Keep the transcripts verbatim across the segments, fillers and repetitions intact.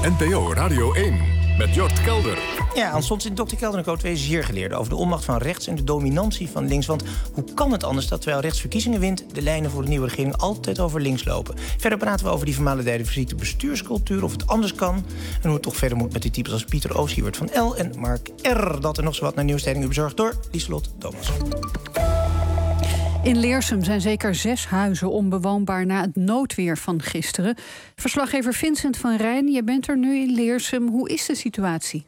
N P O Radio één met Jort Kelder. Ja, Hans Stons in dokter Kelder en Co. twee zeer geleerden over de onmacht van rechts en de dominantie van links. Want hoe kan het anders dat terwijl rechts verkiezingen wint, de lijnen voor de nieuwe regering altijd over links lopen? Verder praten we over die vermalendijde verziekte bestuurscultuur, of het anders kan. En hoe het toch verder moet met die types als Pieter O. Siewert van L. en Mark R. Dat en nog zo wat naar nieuwsstellingen bezorgd door Lieselot Thomas. In Leersum zijn zeker zes huizen onbewoonbaar na het noodweer van gisteren. Verslaggever Vincent van Rijn, je bent er nu in Leersum. Hoe is de situatie?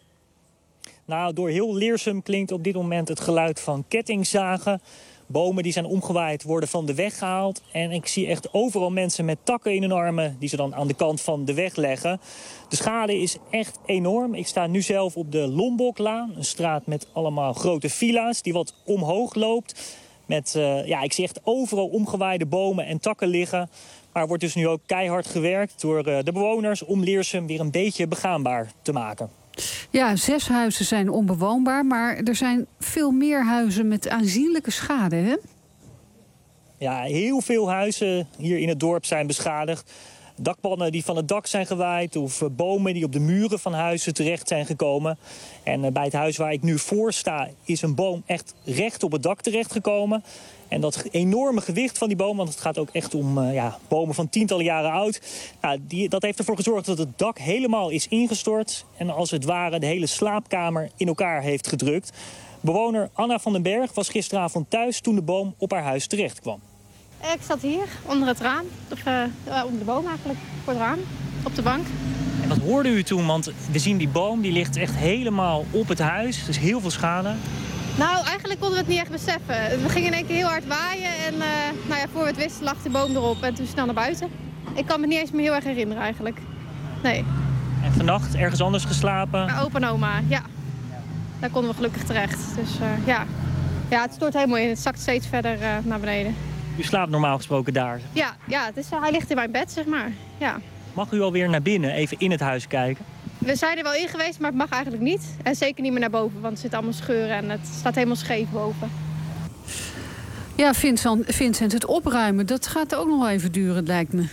Nou, door heel Leersum klinkt op dit moment het geluid van kettingzagen. Bomen die zijn omgewaaid worden van de weg gehaald. En ik zie echt overal mensen met takken in hun armen die ze dan aan de kant van de weg leggen. De schade is echt enorm. Ik sta nu zelf op de Lomboklaan, een straat met allemaal grote villa's die wat omhoog loopt. Met, uh, ja, ik zie echt overal omgewaaide bomen en takken liggen. Maar er wordt dus nu ook keihard gewerkt door uh, de bewoners om Leersum weer een beetje begaanbaar te maken. Ja, zes huizen zijn onbewoonbaar, maar er zijn veel meer huizen met aanzienlijke schade, hè? Ja, heel veel huizen hier in het dorp zijn beschadigd. Dakpannen die van het dak zijn gewaaid of bomen die op de muren van huizen terecht zijn gekomen. En bij het huis waar ik nu voor sta is een boom echt recht op het dak terechtgekomen. En dat enorme gewicht van die boom, want het gaat ook echt om uh, ja, bomen van tientallen jaren oud. Nou, die, dat heeft ervoor gezorgd dat het dak helemaal is ingestort. En als het ware de hele slaapkamer in elkaar heeft gedrukt. Bewoner Anna van den Berg was gisteravond thuis toen de boom op haar huis terecht kwam. Ik zat hier, onder het raam, of uh, onder de boom eigenlijk, voor het raam, op de bank. En wat hoorde u toen? Want we zien die boom, die ligt echt helemaal op het huis. Dus heel veel schade. Nou, eigenlijk konden we het niet echt beseffen. We gingen in één keer heel hard waaien en uh, nou ja, voor we het wisten lag de boom erop en toen snel naar buiten. Ik kan me niet eens meer heel erg herinneren eigenlijk. Nee. En vannacht ergens anders geslapen? Bij opa en oma, ja. Daar konden we gelukkig terecht. Dus uh, ja. ja, het stort helemaal in. Het zakt steeds verder uh, naar beneden. U slaapt normaal gesproken daar? Ja, ja het is, uh, hij ligt in mijn bed, zeg maar. Ja. Mag u alweer naar binnen, even in het huis kijken? We zijn er wel in geweest, maar het mag eigenlijk niet. En zeker niet meer naar boven, want er zitten allemaal scheuren en het staat helemaal scheef boven. Ja, Vincent, Vincent, het opruimen, dat gaat ook nog wel even duren, lijkt me.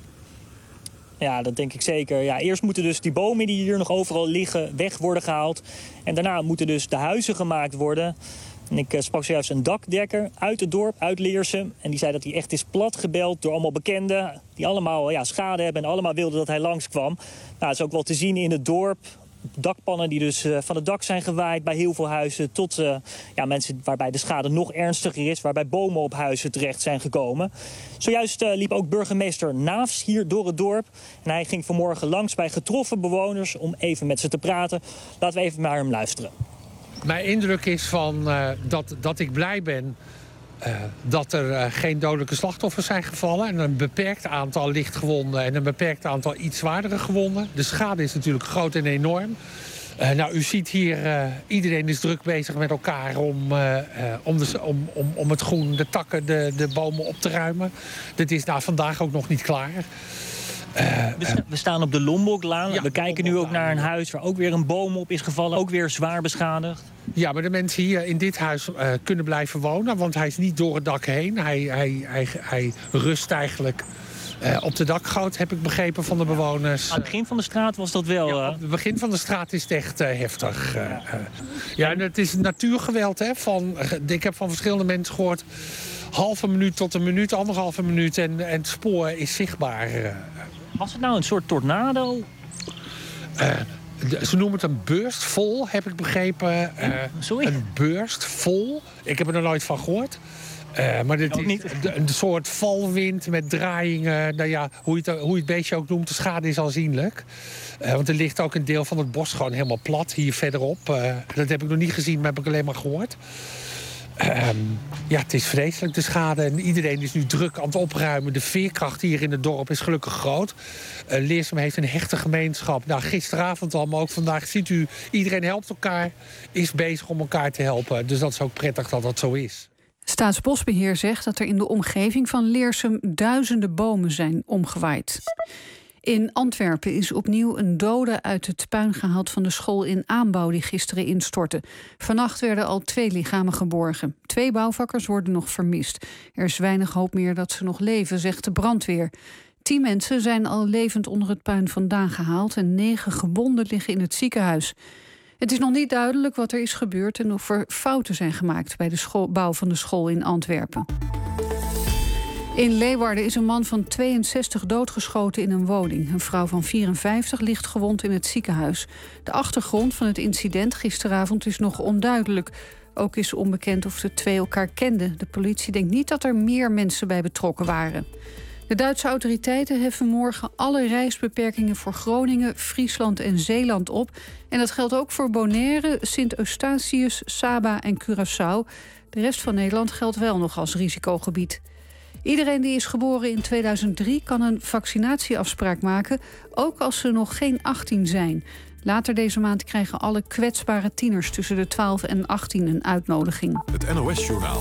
Ja, dat denk ik zeker. Ja, eerst moeten dus die bomen die hier nog overal liggen weg worden gehaald. En daarna moeten dus de huizen gemaakt worden. En ik uh, sprak zojuist een dakdekker uit het dorp, uit Leersum. En die zei dat hij echt is platgebeld door allemaal bekenden. Die allemaal ja, schade hebben en allemaal wilden dat hij langskwam. Nou, dat is ook wel te zien in het dorp. Dakpannen die dus uh, van het dak zijn gewaaid bij heel veel huizen. Tot uh, ja, mensen waarbij de schade nog ernstiger is. Waarbij bomen op huizen terecht zijn gekomen. Zojuist uh, liep ook burgemeester Naafs hier door het dorp. En hij ging vanmorgen langs bij getroffen bewoners om even met ze te praten. Laten we even naar hem luisteren. Mijn indruk is van, uh, dat, dat ik blij ben uh, dat er uh, geen dodelijke slachtoffers zijn gevallen. En een beperkt aantal lichtgewonden en een beperkt aantal iets zwaardere gewonden. De schade is natuurlijk groot en enorm. Uh, nou, u ziet hier, uh, iedereen is druk bezig met elkaar om, uh, uh, om, de, om, om, om het groen, de takken, de, de bomen op te ruimen. Dit is nou vandaag ook nog niet klaar. Uh, We staan op de Lomboklaan. Ja, we kijken nu ook naar een huis waar ook weer een boom op is gevallen. Ook weer zwaar beschadigd. Ja, maar de mensen hier in dit huis uh, kunnen blijven wonen. Want hij is niet door het dak heen. Hij, hij, hij, hij rust eigenlijk uh, op de dakgoot, heb ik begrepen van de bewoners. Aan het begin van de straat was dat wel... Ja, op het begin van de straat is het echt uh, heftig. Uh, uh, ja, en het is natuurgeweld. Hè, van, uh, ik heb van verschillende mensen gehoord... halve minuut tot een minuut, anderhalve minuut en, en het spoor is zichtbaar. Uh, Was het nou een soort tornado? Uh, de, ze noemen het een burst vol, heb ik begrepen. Uh, Sorry? Een burst vol. Ik heb er nog nooit van gehoord. Uh, maar dit ook is niet. een soort valwind met draaiingen. Nou ja, hoe je het, hoe je het beestje ook noemt, de schade is aanzienlijk. Uh, want er ligt ook een deel van het bos gewoon helemaal plat, hier verderop. Uh, dat heb ik nog niet gezien, maar heb ik alleen maar gehoord. Um, ja, het is vreselijk, de schade. En iedereen is nu druk aan het opruimen. De veerkracht hier in het dorp is gelukkig groot. Uh, Leersum heeft een hechte gemeenschap. Nou, gisteravond al, maar ook vandaag ziet u... iedereen helpt elkaar, is bezig om elkaar te helpen. Dus dat is ook prettig dat dat zo is. Staatsbosbeheer zegt dat er in de omgeving van Leersum duizenden bomen zijn omgewaaid. In Antwerpen is opnieuw een dode uit het puin gehaald van de school in aanbouw die gisteren instortte. Vannacht werden al twee lichamen geborgen. Twee bouwvakkers worden nog vermist. Er is weinig hoop meer dat ze nog leven, zegt de brandweer. Tien mensen zijn al levend onder het puin vandaan gehaald en negen gewonden liggen in het ziekenhuis. Het is nog niet duidelijk wat er is gebeurd en of er fouten zijn gemaakt bij de school, bouw van de school in Antwerpen. In Leeuwarden is een man van tweeënzestig doodgeschoten in een woning. Een vrouw van vierenvijftig ligt gewond in het ziekenhuis. De achtergrond van het incident gisteravond is nog onduidelijk. Ook is onbekend of de twee elkaar kenden. De politie denkt niet dat er meer mensen bij betrokken waren. De Duitse autoriteiten heffen morgen alle reisbeperkingen voor Groningen, Friesland en Zeeland op. En dat geldt ook voor Bonaire, Sint-Eustatius, Saba en Curaçao. De rest van Nederland geldt wel nog als risicogebied. Iedereen die is geboren in tweeduizend drie kan een vaccinatieafspraak maken, ook als ze nog geen achttien zijn. Later deze maand krijgen alle kwetsbare tieners tussen de twaalf en achttien een uitnodiging. Het N O S-journaal.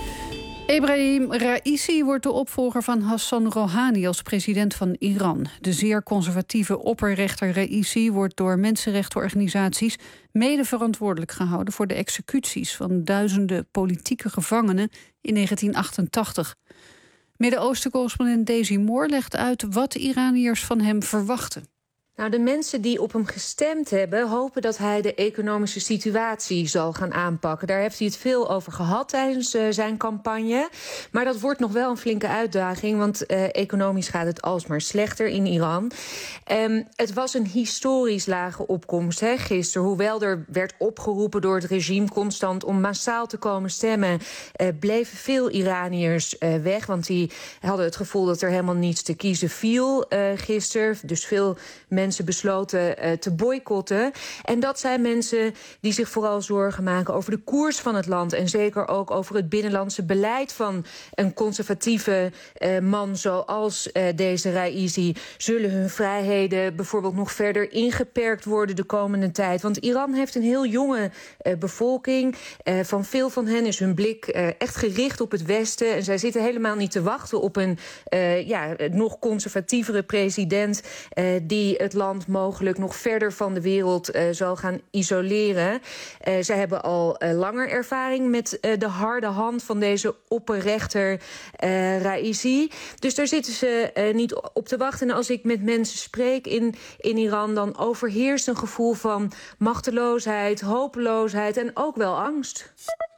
Ebrahim Raisi wordt de opvolger van Hassan Rouhani als president van Iran. De zeer conservatieve opperrechter Raisi wordt door mensenrechtenorganisaties mede verantwoordelijk gehouden voor de executies van duizenden politieke gevangenen in negentien achtentachtig. Midden-Oosten-correspondent Daisy Moore legt uit wat de Iraniërs van hem verwachten. Nou, de mensen die op hem gestemd hebben hopen dat hij de economische situatie zal gaan aanpakken. Daar heeft hij het veel over gehad tijdens uh, zijn campagne. Maar dat wordt nog wel een flinke uitdaging, want uh, economisch gaat het alsmaar slechter in Iran. Um, het was een historisch lage opkomst hè, gisteren. Hoewel er werd opgeroepen door het regime constant om massaal te komen stemmen, uh, bleven veel Iraniërs uh, weg. Want die hadden het gevoel dat er helemaal niets te kiezen viel uh, gisteren. Dus veel mensen besloten uh, te boycotten. En dat zijn mensen die zich vooral zorgen maken over de koers van het land. En zeker ook over het binnenlandse beleid van een conservatieve uh, man zoals uh, deze Raisi. Zullen hun vrijheden bijvoorbeeld nog verder ingeperkt worden de komende tijd? Want Iran heeft een heel jonge uh, bevolking. Uh, van veel van hen is hun blik uh, echt gericht op het Westen. En zij zitten helemaal niet te wachten op een uh, ja, nog conservatievere president uh, die het land mogelijk nog verder van de wereld uh, zal gaan isoleren. Uh, zij hebben al uh, langer ervaring met uh, de harde hand van deze opperrechter uh, Raisi. Dus daar zitten ze uh, niet op te wachten. En als ik met mensen spreek in, in Iran, dan overheerst een gevoel van machteloosheid, hopeloosheid en ook wel angst.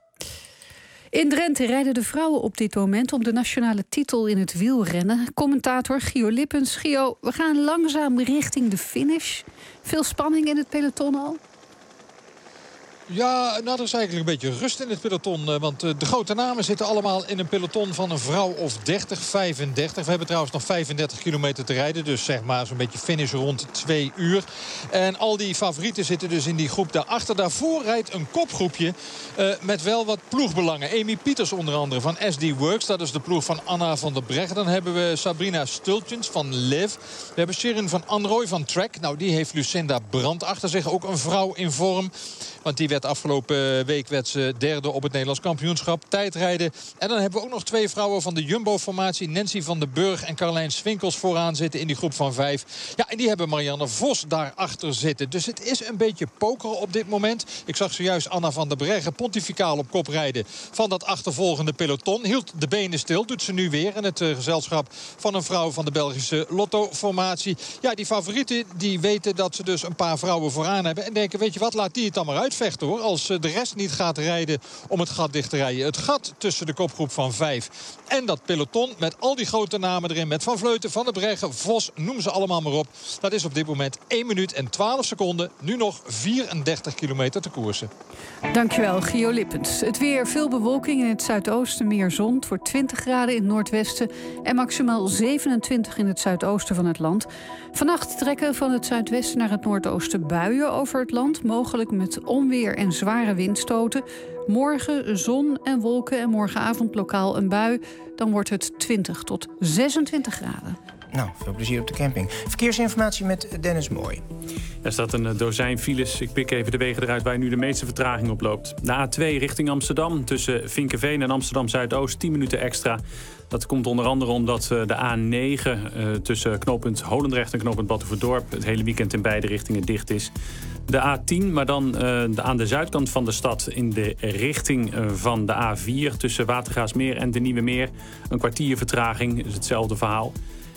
In Drenthe rijden de vrouwen op dit moment om de nationale titel in het wielrennen. Commentator Gio Lippens. Gio, we gaan langzaam richting de finish. Veel spanning in het peloton al? Ja, nou, er is eigenlijk een beetje rust in het peloton. Want de grote namen zitten allemaal in een peloton van een vrouw of dertig, vijfendertig. We hebben trouwens nog vijfendertig kilometer te rijden. Dus zeg maar zo'n beetje finish rond twee uur. En al die favorieten zitten dus in die groep daarachter. Daarvoor rijdt een kopgroepje uh, met wel wat ploegbelangen. Amy Pieters onder andere van S D Works. Dat is de ploeg van Anna van der Breggen. Dan hebben we Sabrina Stultjens van Liv. We hebben Shirin van Anrooy van Trek. Nou, die heeft Lucinda Brandt achter zich. Ook een vrouw in vorm. Want die werd afgelopen week werd ze derde op het Nederlands kampioenschap tijdrijden. En dan hebben we ook nog twee vrouwen van de Jumbo-formatie. Nancy van den Burg en Carlijn Swinkels vooraan zitten in die groep van vijf. Ja, en die hebben Marianne Vos daarachter zitten. Dus het is een beetje pokeren op dit moment. Ik zag zojuist Anna van der Breggen pontificaal op kop rijden van dat achtervolgende peloton. Hield de benen stil, doet ze nu weer in het uh, gezelschap van een vrouw van de Belgische Lotto-formatie. Ja, die favorieten die weten dat ze dus een paar vrouwen vooraan hebben. En denken, weet je wat, laat die het dan maar uitvechten hoor. Als de rest niet gaat rijden om het gat dicht te rijden. Het gat tussen de kopgroep van vijf en dat peloton met al die grote namen erin. Met Van Vleuten, Van der Breggen, Vos, noem ze allemaal maar op. Dat is op dit moment één minuut en twaalf seconden. Nu nog vierendertig kilometer te koersen. Dankjewel, Gio Lippens. Het weer, veel bewolking in het zuidoosten, meer zon. Het wordt twintig graden in het noordwesten en maximaal zevenentwintig in het zuidoosten van het land. Vannacht trekken van het zuidwesten naar het noordoosten buien over het land. Mogelijk met onweer en zware windstoten. Morgen zon en wolken en morgenavond lokaal een bui. Dan wordt het twintig tot zesentwintig graden. Nou, veel plezier op de camping. Verkeersinformatie met Dennis Mooi. Er staat een dozijn files. Ik pik even de wegen eruit waar nu de meeste vertraging op loopt. De A twee richting Amsterdam tussen Vinkeveen en Amsterdam-Zuidoost tien minuten extra. Dat komt onder andere omdat de A negen uh, tussen knooppunt Holendrecht en knooppunt Batuverdorp het hele weekend in beide richtingen dicht is. De A tien, maar dan uh, de, aan de zuidkant van de stad in de richting uh, van de A vier tussen Watergraafsmeer en de Nieuwe Meer. Een kwartier vertraging, is hetzelfde verhaal.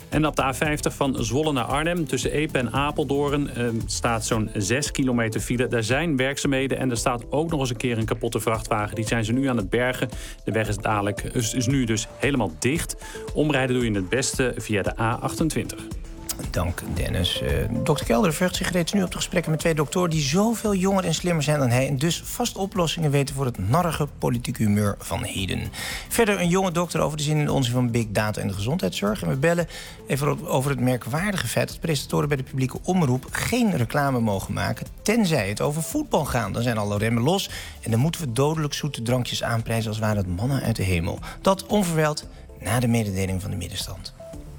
En op de A vijftig van Zwolle naar Arnhem tussen Epe en Apeldoorn eh, staat zo'n zes kilometer file. Daar zijn werkzaamheden en er staat ook nog eens een keer een kapotte vrachtwagen. Die zijn ze nu aan het bergen. De weg is, dadelijk, is, is nu dus helemaal dicht. Omrijden doe je het beste via de A achtentwintig. Dank, Dennis. Uh, dokter Kelder verheugt zich reeds nu op de gesprekken met twee doktoren die zoveel jonger en slimmer zijn dan hij en dus vast oplossingen weten voor het narrige politieke humeur van heden. Verder een jonge dokter over de zin en onzin van big data en de gezondheidszorg. En we bellen even over het merkwaardige feit dat presentatoren bij de publieke omroep geen reclame mogen maken, tenzij het over voetbal gaat. Dan zijn alle remmen los en dan moeten we dodelijk zoete drankjes aanprijzen als waren het mannen uit de hemel. Dat onverwijld na de mededeling van de middenstand.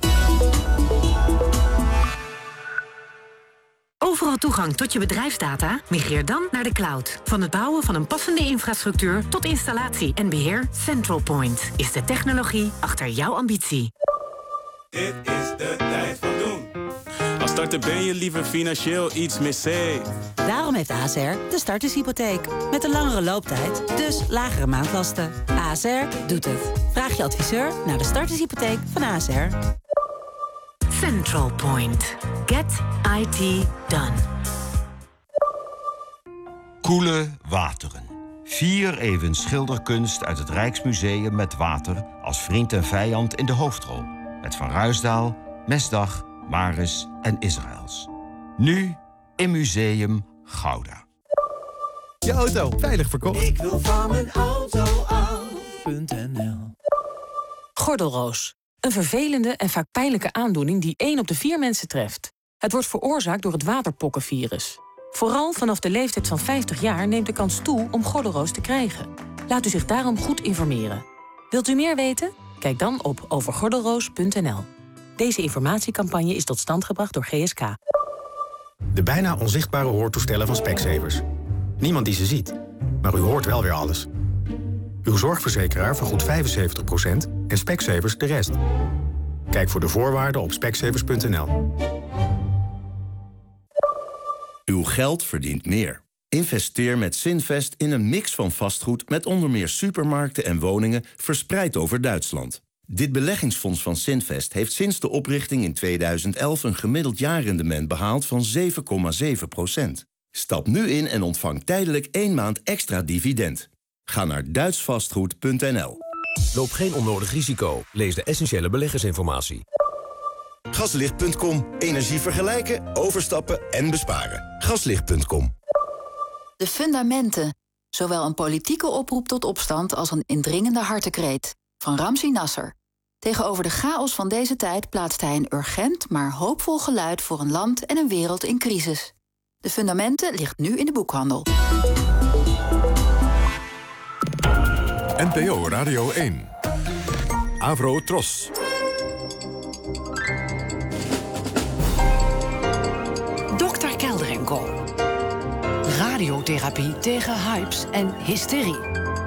Overal toegang tot je bedrijfsdata? Migreer dan naar de cloud. Van het bouwen van een passende infrastructuur tot installatie en beheer, Central Point is de technologie achter jouw ambitie. Dit is de tijd van doen. Als starter ben je liever financieel iets meer safe. Daarom heeft A S R de startershypotheek. Met een langere looptijd, dus lagere maandlasten. A S R doet het. Vraag je adviseur naar de startershypotheek van A S R. Central Point. Get I T done. Koele wateren. Vier even schilderkunst uit het Rijksmuseum met water als vriend en vijand in de hoofdrol. Met Van Ruisdael, Mesdag, Maris en Israëls. Nu in Museum Gouda. Je auto veilig verkocht. Ik wil van mijn auto af.nl. Gordelroos. Een vervelende en vaak pijnlijke aandoening die één op de vier mensen treft. Het wordt veroorzaakt door het waterpokkenvirus. Vooral vanaf de leeftijd van vijftig jaar neemt de kans toe om gordelroos te krijgen. Laat u zich daarom goed informeren. Wilt u meer weten? Kijk dan op overgordelroos punt n l. Deze informatiecampagne is tot stand gebracht door G S K. De bijna onzichtbare hoortoestellen van Specsavers. Niemand die ze ziet, maar u hoort wel weer alles. Uw zorgverzekeraar vergoedt vijfenzeventig procent en Specsavers de rest. Kijk voor de voorwaarden op specsavers punt n l. Uw geld verdient meer. Investeer met Zinvest in een mix van vastgoed met onder meer supermarkten en woningen verspreid over Duitsland. Dit beleggingsfonds van Zinvest heeft sinds de oprichting in tweeduizend elf een gemiddeld jaarrendement behaald van zeven komma zeven procent. Stap nu in en ontvang tijdelijk één maand extra dividend. Ga naar duits vastgoed punt n l. Loop geen onnodig risico. Lees de essentiële beleggersinformatie. Gaslicht punt com. Energie vergelijken, overstappen en besparen. Gaslicht punt com. De fundamenten. Zowel een politieke oproep tot opstand als een indringende hartekreet. Van Ramzi Nasser. Tegenover de chaos van deze tijd plaatst hij een urgent, maar hoopvol geluid voor een land en een wereld in crisis. De fundamenten ligt nu in de boekhandel. N P O Radio één. Avro Tros. dokter Kelder en Co. Radiotherapie tegen hypes en hysterie.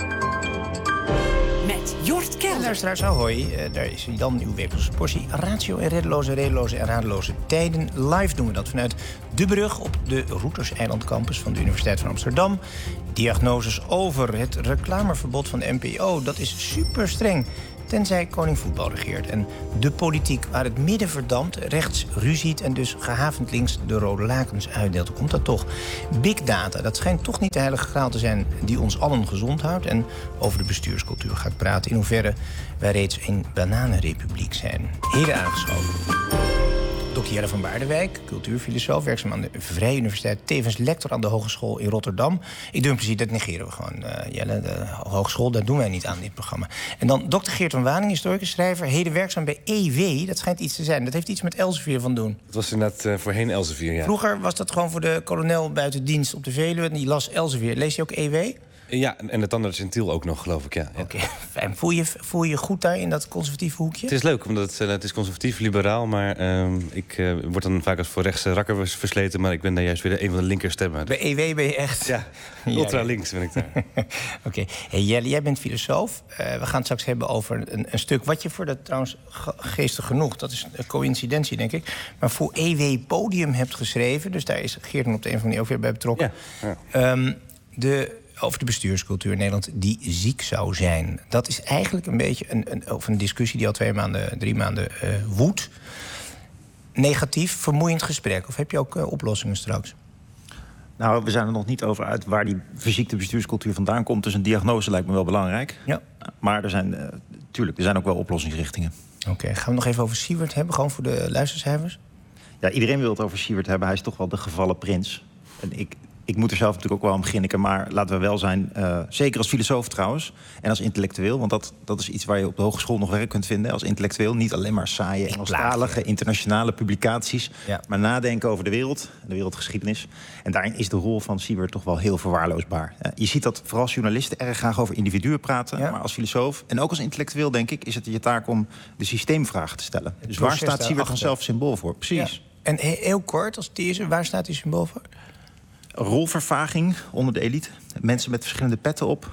Met Jort Kelder. Luisteraars, ahoy. Uh, daar is dan uw wekelijkse portie ratio en reddeloze, redeloze en radeloze tijden. Live doen we dat vanuit De Brug op de Routers-eiland campus van de Universiteit van Amsterdam. Diagnoses over het reclameverbod van de N P O. Dat is super streng, tenzij koning voetbal regeert. En de politiek waar het midden verdampt, rechts ruziet en dus gehavend links de rode lakens uitdeelt. Hoe komt dat toch? Big data, dat schijnt toch niet de heilige graal te zijn die ons allen gezond houdt. En over de bestuurscultuur ga ik praten, in hoeverre wij reeds een bananenrepubliek zijn. Heden aangeschoven dokter Jelle van Baardewijk, cultuurfilosoof, werkzaam aan de Vrije Universiteit, tevens lector aan de Hogeschool in Rotterdam. Ik doe in principe, dat negeren we gewoon, uh, Jelle. De hogeschool, dat doen wij niet aan dit programma. En dan dokter Geert van Waning, historicus, schrijver, heden werkzaam bij E W. Dat schijnt iets te zijn. Dat heeft iets met Elsevier van doen. Dat was inderdaad uh, voorheen Elsevier, ja. Vroeger was dat gewoon voor de kolonel buiten dienst op de Veluwe. En die las Elsevier. Lees je ook E W? Ja, en de tandarts in Tiel ook nog, geloof ik, ja. Oké, okay. Fijn. Voel je, voel je goed daar in dat conservatieve hoekje? Het is leuk, omdat het, uh, het is conservatief, liberaal, maar uh, ik uh, word dan vaak als voor rechtse rakker versleten, maar ik ben daar juist weer een van de linkerstemmen. Bij E W ben je echt... Ja, ultra links ben ik daar. Oké. Okay. Hey, Jelle, jij bent filosoof. Uh, we gaan het straks hebben over een, een stuk wat je voor dat trouwens geestig genoeg, dat is een coïncidentie, denk ik, maar voor E W Podium hebt geschreven. Dus daar is Geert op de een of andere manier ook weer bij betrokken. Ja. Ja. Um, de over de bestuurscultuur in Nederland die ziek zou zijn. Dat is eigenlijk een beetje een, een, over een discussie die al twee maanden, drie maanden uh, woedt. Negatief, vermoeiend gesprek. Of heb je ook uh, oplossingen straks? Nou, we zijn er nog niet over uit waar die verziekte bestuurscultuur vandaan komt. Dus een diagnose lijkt me wel belangrijk. Ja. Maar er zijn, uh, tuurlijk, er zijn ook wel oplossingsrichtingen. Oké, okay, gaan we nog even over Siewert hebben, gewoon voor de luistercijfers? Ja, iedereen wil het over Siewert hebben. Hij is toch wel de gevallen prins. En ik, ik moet er zelf natuurlijk ook wel om grinniken. Maar laten we wel zijn, uh, zeker als filosoof trouwens. En als intellectueel. Want dat, dat is iets waar je op de hogeschool nog werk kunt vinden. Als intellectueel. Niet alleen maar saaie Engelstalige internationale publicaties. Ja. Maar nadenken over de wereld. De wereldgeschiedenis. En daarin is de rol van Siewert toch wel heel verwaarloosbaar. Uh, je ziet dat vooral journalisten erg graag over individuen praten. Ja. Maar als filosoof en ook als intellectueel denk ik... is het je taak om de systeemvraag te stellen. Het dus waar staat Siewert dan zelf symbool voor? Precies. Ja. En heel kort, als theorie, waar staat die symbool voor? Rolvervaging onder de elite. Mensen met verschillende petten op.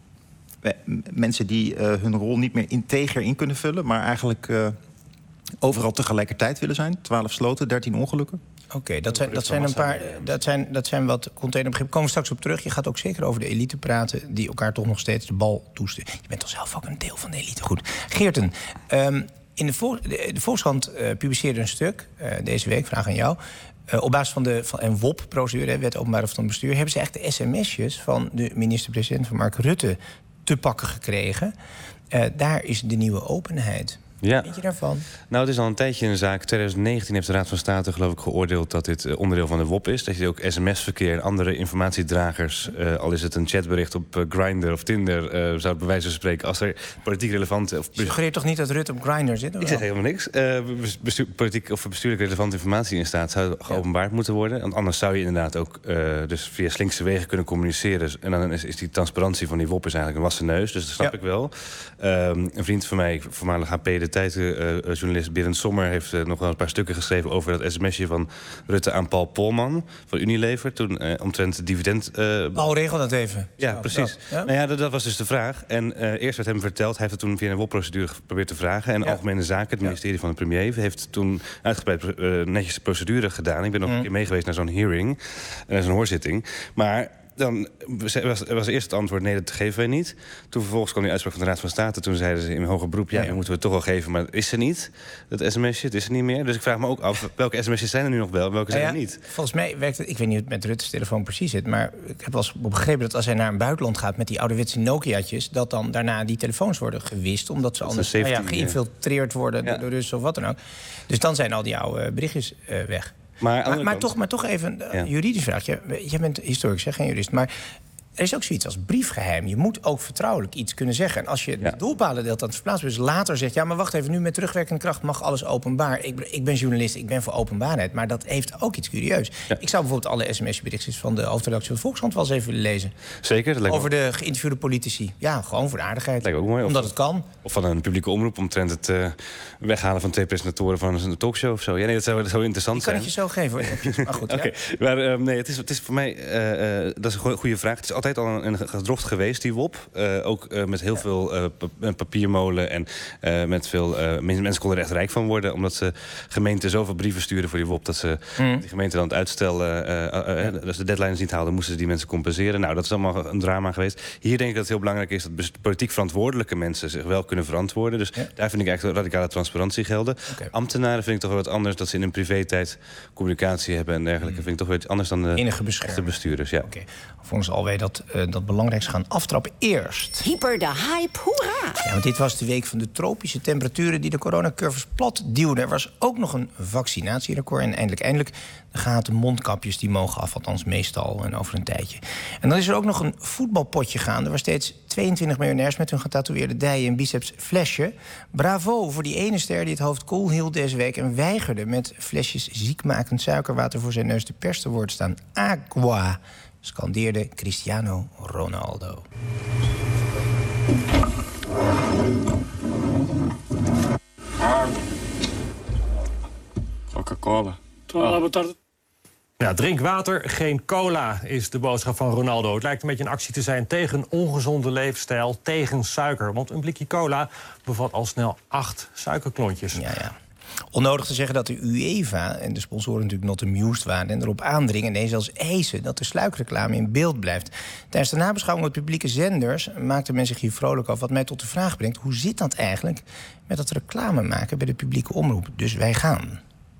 Mensen die uh, hun rol niet meer integer in kunnen vullen... maar eigenlijk uh, overal tegelijkertijd willen zijn. Twaalf sloten, dertien ongelukken. Oké, okay, dat, zijn, dat zijn een paar. Dat zijn, dat zijn wat containerbegrippen. Komen we straks op terug. Je gaat ook zeker over de elite praten... die elkaar toch nog steeds de bal toesturen. Je bent toch zelf ook een deel van de elite. Goed. Geerten, um, in de, Vol- de, de Volkskrant uh, publiceerde een stuk... Uh, deze week, vraag aan jou... Uh, op basis van de van een W O P-procedure, Wet Openbaar van Bestuur... hebben ze echt de sms'jes van de minister-president van Mark Rutte te pakken gekregen. Uh, daar is de nieuwe openheid. Ja. Wat vind je daarvan? Nou, het is al een tijdje een zaak. twintig negentien heeft de Raad van State geloof ik geoordeeld... dat dit uh, onderdeel van de W O P is. Dat je ook sms-verkeer en andere informatiedragers... Uh, al is het een chatbericht op uh, Grindr of Tinder... Uh, zou bij wijze van spreken, als er politiek relevant... Of je suggereert toch niet dat Rutte op Grindr zit? Ik zeg helemaal niks. Uh, bestuur, politiek of bestuurlijk relevante informatie in staat... zou geopenbaard ja. moeten worden. Want anders zou je inderdaad ook uh, dus via slinkse wegen kunnen communiceren. En dan is, is die transparantie van die W O P is eigenlijk een wassen neus. Dus dat snap ja. ik wel. Um, een vriend van mij, voormalig H P de tijdjournalist Berend Sommer... heeft uh, nog wel een paar stukken geschreven over dat sms'je van Rutte aan Paul Polman van Unilever. Toen uh, omtrent dividend... Uh, Paul, regel dat even. Ja, ja precies. Ja? Nou ja, dat, dat was dus de vraag. En uh, eerst werd hem verteld, hij heeft het toen via een W O P-procedure geprobeerd te vragen. En ja. Algemene Zaken, het ministerie ja. van de premier... heeft toen uitgebreid uh, netjes de procedure gedaan. Ik ben nog mm. een keer mee geweest naar zo'n hearing, naar zo'n hoorzitting. Maar... Dan was, was eerst het antwoord, nee, dat geven wij niet. Toen vervolgens kwam die uitspraak van de Raad van State. Toen zeiden ze in hoger beroep, ja, ja, dat moeten we toch wel geven... maar het is er niet, dat sms'je, het is er niet meer. Dus ik vraag me ook af, welke sms'jes zijn er nu nog wel... welke zijn ja, er niet? Volgens mij werkt het, ik weet niet hoe het met Rutte's telefoon precies zit... maar ik heb wel eens begrepen dat als hij naar een buitenland gaat... met die ouderwetse Nokia'tjes, dat dan daarna die telefoons worden gewist... omdat ze dat anders safety, nou ja, geïnfiltreerd worden ja. door Russen of wat dan ook. Dus dan zijn al die oude berichtjes uh, weg. Maar, maar, maar, toch, maar toch even een ja. juridisch vraagje. Jij bent historicus, hè, geen jurist. Maar er is ook zoiets als briefgeheim. Je moet ook vertrouwelijk iets kunnen zeggen. En als je ja. de doelpalen deelt aan het verplaatsen... dus later zegt, ja, maar wacht even, nu met terugwerkende kracht... mag alles openbaar. Ik, ik ben journalist, ik ben voor openbaarheid. Maar dat heeft ook iets curieus. Ja. Ik zou bijvoorbeeld alle sms-berichtjes van de hoofdredactie van de Volkskrant... wel eens even willen lezen. Zeker. Dat over de geïnterviewde politici. Ja, gewoon voor de aardigheid. Lijkt ook mooi. Omdat of, het kan. Of van een publieke omroep omtrent het uh, weghalen van twee presentatoren... van een talkshow of zo. Ja, nee, dat zou, dat zou interessant zijn. Ik kan het je zo geven, hoor. Maar goed, okay. ja. Maar uh, nee, het is, het is voor mij... Uh, uh, dat is een goede vraag. Het is altijd al een, een gedrocht geweest, die W O P. Uh, ook uh, met heel ja. veel uh, papiermolen. En uh, met veel... Uh, mensen konden er echt rijk van worden. Omdat ze gemeenten zoveel brieven sturen voor die W O P... dat ze mm. die gemeenten dan het uitstel... Uh, uh, uh, uh, als de deadlines niet haalden, moesten ze die mensen compenseren. Nou, dat is allemaal een drama geweest. Hier denk ik dat het heel belangrijk is... dat politiek verantwoordelijke mensen zich wel kunnen verantwoorden. Dus ja. daar vind ik eigenlijk radicale transparantie gelden. Okay. Ambtenaren vind ik toch wel wat anders... dat ze in hun privé-tijd communicatie hebben en dergelijke. Mm. Vind ik toch weer iets anders dan de echte bestuurders. Ja. Okay. Volgens alweer dat, uh, dat belangrijkste gaan aftrappen. Eerst... Hyper de hype, hoera! Ja, want dit was de week van de tropische temperaturen... die de coronacurves plat duwden. Er was ook nog een vaccinatierecord. En eindelijk, eindelijk, de gaten mondkapjes die mogen af. Althans meestal en over een tijdje. En dan is er ook nog een voetbalpotje gaande... waar steeds tweeëntwintig miljonairs met hun getatoeëerde dijen en biceps flesje. Bravo voor die ene ster die het hoofd koel hield deze week... en weigerde met flesjes ziekmakend suikerwater voor zijn neus de pers te woord staan. Aqua, scandeerde Cristiano Ronaldo. Coca-Cola. Oh. Ja, drink water, geen cola, is de boodschap van Ronaldo. Het lijkt een beetje een actie te zijn tegen ongezonde levensstijl, tegen suiker. Want een blikje cola bevat al snel acht suikerklontjes. Ja, ja. Onnodig te zeggen dat de UEFA en de sponsoren natuurlijk not amused waren en erop aandringen, nee, zelfs eisen dat de sluikreclame in beeld blijft. Tijdens de nabeschouwing op publieke zenders maakte men zich hier vrolijk over, wat mij tot de vraag brengt: hoe zit dat eigenlijk met dat reclame maken bij de publieke omroep? Dus wij gaan.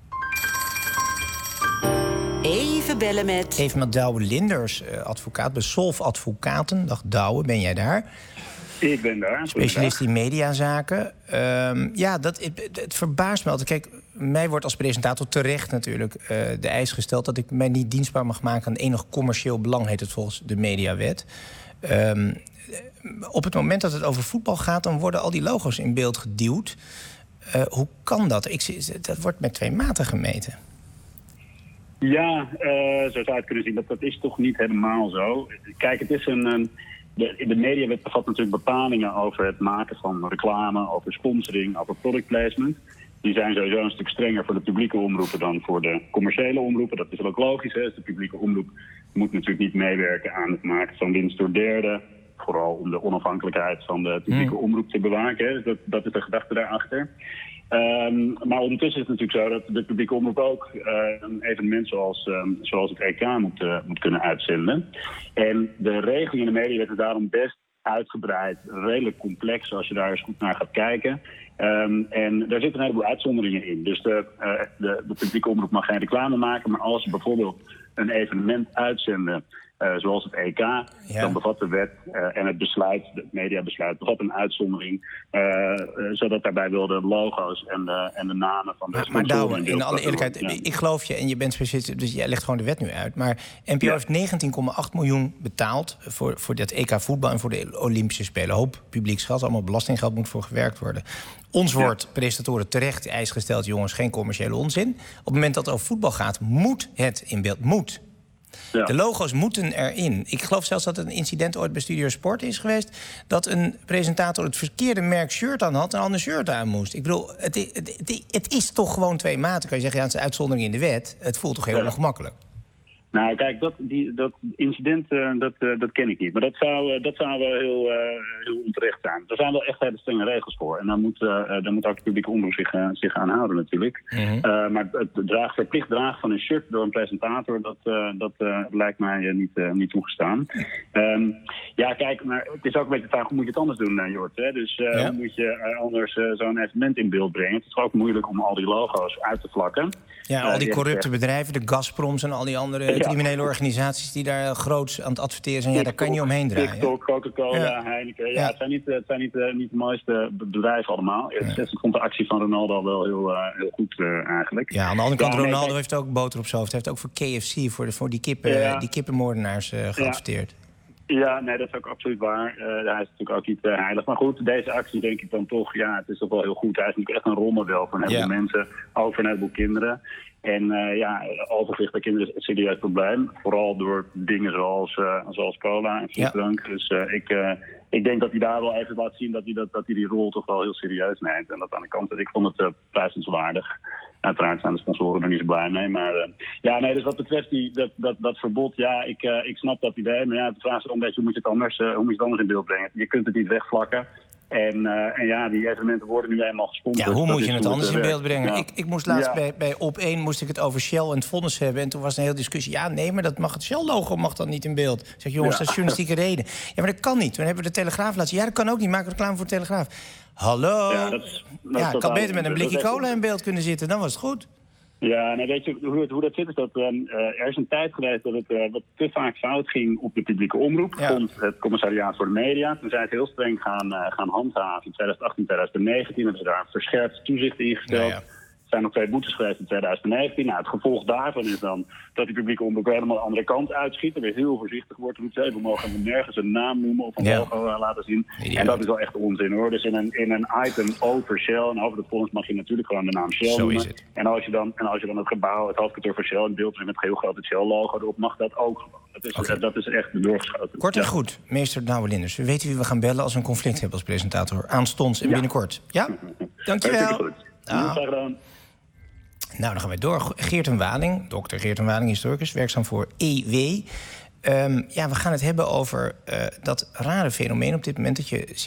Even bellen met... Even met Douwe Linders, advocaat bij Solf Advocaten. Dag Douwe, ben jij daar? Ik ben daar. Specialist in mediazaken. Um, ja, dat, het, het verbaast me altijd. Kijk, mij wordt als presentator terecht natuurlijk uh, de eis gesteld dat ik mij niet dienstbaar mag maken aan enig commercieel belang, heet het volgens de mediawet. Um, op het moment dat het over voetbal gaat, dan worden al die logo's in beeld geduwd. Uh, hoe kan dat? Ik, dat wordt met twee maten gemeten. Ja, uh, zo zou je het kunnen zien. Dat, dat is toch niet helemaal zo. Kijk, het is een... een de, de mediawet bevat natuurlijk bepalingen over het maken van reclame, over sponsoring, over product placement. Die zijn sowieso een stuk strenger voor de publieke omroepen dan voor de commerciële omroepen. Dat is ook logisch. Hè? Dus de publieke omroep moet natuurlijk niet meewerken aan het maken van winst door derden. Vooral om de onafhankelijkheid van de publieke hmm. omroep te bewaken. Hè? Dus dat, dat is de gedachte daarachter. Um, maar ondertussen is het natuurlijk zo dat de publieke omroep ook uh, een evenement zoals, um, zoals het E K moet, uh, moet kunnen uitzenden. En de regeling in de mediawet is daarom best uitgebreid, redelijk complex als je daar eens goed naar gaat kijken. Um, en daar zitten een heleboel uitzonderingen in. Dus de, uh, de, de publieke omroep mag geen reclame maken, maar als ze bijvoorbeeld een evenement uitzenden, Uh, zoals het E K, ja. dan bevat de wet uh, en het besluit, het mediabesluit, bevat een uitzondering, uh, uh, zodat daarbij wel de logo's en de, en de namen van de Maar, maar Douwe, in alle eerlijkheid, ja. ik geloof je en je bent specialist, dus jij legt gewoon de wet nu uit. Maar N P O ja. heeft negentien komma acht miljoen betaald voor, voor dat E K voetbal en voor de Olympische Spelen. Hoop publieksgeld, allemaal belastinggeld moet voor gewerkt worden. Ons wordt ja. presentatoren terecht de eis gesteld, jongens, geen commerciële onzin. Op het moment dat het over voetbal gaat, moet het in beeld, moet. Ja. De logo's moeten erin. Ik geloof zelfs dat het een incident ooit bij Studio Sport is geweest, dat een presentator het verkeerde merk shirt aan had en een ander shirt aan moest. Ik bedoel, het, het, het, het is toch gewoon twee maten. Kan je zeggen, ja, het is een uitzondering in de wet. Het voelt toch heel ja. ongemakkelijk. Nou, kijk, dat, die, dat incident, uh, dat, uh, dat ken ik niet. Maar dat zou, uh, dat zou wel heel, uh, heel onterecht zijn. Er zijn wel echt hele strenge regels voor. En daar moet, uh, daar moet ook de publieke omroep zich, uh, zich aan houden natuurlijk. Mm-hmm. uh, maar het draag, verplicht dragen van een shirt door een presentator, dat, uh, dat uh, lijkt mij uh, niet, uh, niet toegestaan. Um, ja, kijk, maar het is ook een beetje de vraag, hoe moet je het anders doen, uh, Jort? Hè? Dus uh, ja. hoe moet je uh, anders uh, zo'n evenement in beeld brengen? Het is ook moeilijk om al die logo's uit te vlakken. Ja, al die corrupte bedrijven, de Gazproms en al die andere ja. criminele organisaties die daar groots aan het adverteren zijn. Ja, daar kan je niet omheen draaien. TikTok, Coca-Cola, ja. Heineken. Ja, ja. Het zijn niet, het zijn niet, uh, niet de mooiste bedrijven allemaal. Ja. Ik vond de actie van Ronaldo wel heel, uh, heel goed uh, eigenlijk. Ja, aan de andere kant, ja, Ronaldo nee, heeft ook boter op zijn hoofd. Hij heeft ook voor K F C, voor, de, voor die, kippen, ja. die kippenmoordenaars uh, geadverteerd. Ja. Ja, nee, dat is ook absoluut waar. Uh, hij is natuurlijk ook niet uh, heilig. Maar goed, deze actie denk ik dan toch, ja, het is toch wel heel goed. Hij is natuurlijk echt een rolmodel voor een heleboel ja. mensen, ook voor een heleboel kinderen. En uh, ja, overgewicht bij kinderen is een serieus probleem. Vooral door dingen zoals, uh, zoals cola en frisdrank. Ja. Dus uh, ik, uh, ik denk dat hij daar wel even laat zien dat hij, dat, dat hij die rol toch wel heel serieus neemt. En dat aan de kant, ik vond het uh, prijzenswaardig. Uiteraard zijn de sponsoren er niet zo blij mee. Maar uh, ja, nee, dus wat betreft die, dat, dat, dat verbod, ja, ik, uh, ik snap dat idee. Maar ja, de vraag is een beetje, hoe moet je het anders, uh, hoe moet je het anders in beeld brengen? Je kunt het niet wegvlakken. En, uh, en ja, die evenementen worden nu eenmaal gesponsord. Ja, hoe moet je het anders in beeld brengen? Ja. Ik, ik moest laatst ja. bij, bij Op één moest ik het over Shell en het vonnis hebben. En toen was er een hele discussie. Ja, nee, maar dat mag, het Shell-logo mag dan niet in beeld. Ik zeg, jongens, ja. dat is journalistieke reden. Ja, maar dat kan niet. Dan hebben we de Telegraaf laten zien. Ja, dat kan ook niet. Maken we reclame voor de Telegraaf. Hallo? Ja, dat is, dat ja ik had beter met een blikje cola in beeld kunnen zitten. Dan was het goed. Ja, nou weet je hoe, het, hoe dat zit is dat uh, er is een tijd geweest dat het uh, wat te vaak fout ging op de publieke omroep. Ja. Vond het commissariaat voor de media. Toen zijn ze heel streng gaan, uh, gaan handhaven in twintig achttien, twintig negentien. Hebben ze daar een verscherpt toezicht ingesteld. Ja, ja. Er zijn nog twee boetes geweest in twintig negentien. Nou, het gevolg daarvan is dan dat die publieke omroep helemaal de andere kant uitschiet. Er weer heel voorzichtig wordt. We mogen hem nergens een naam noemen of een ja. logo uh, laten zien. Ja. En dat is wel echt onzin hoor. Dus in een, in een item over Shell en over de fonds mag je natuurlijk gewoon de naam Shell Zo noemen. Is het. En als je dan, en als je dan het gebouw, het hoofdkantoor van Shell in beeld brengt met heel groot het Shell-logo erop, mag dat ook gewoon. Dat is, okay. dat is echt doorgeschoten. Kort en ja. goed, meester Douwe Linders. We weten wie we gaan bellen als we een conflict hebben als presentator. Aanstonds en ja. binnenkort. Ja? Dankjewel. Goed. Ah. Graag gedaan. Nou, dan gaan we door. Geert-Jan Waling, dokter Geert-Jan Waling, historicus, werkzaam voor E W. Um, ja, we gaan het hebben over uh, dat rare fenomeen op dit moment dat je ziet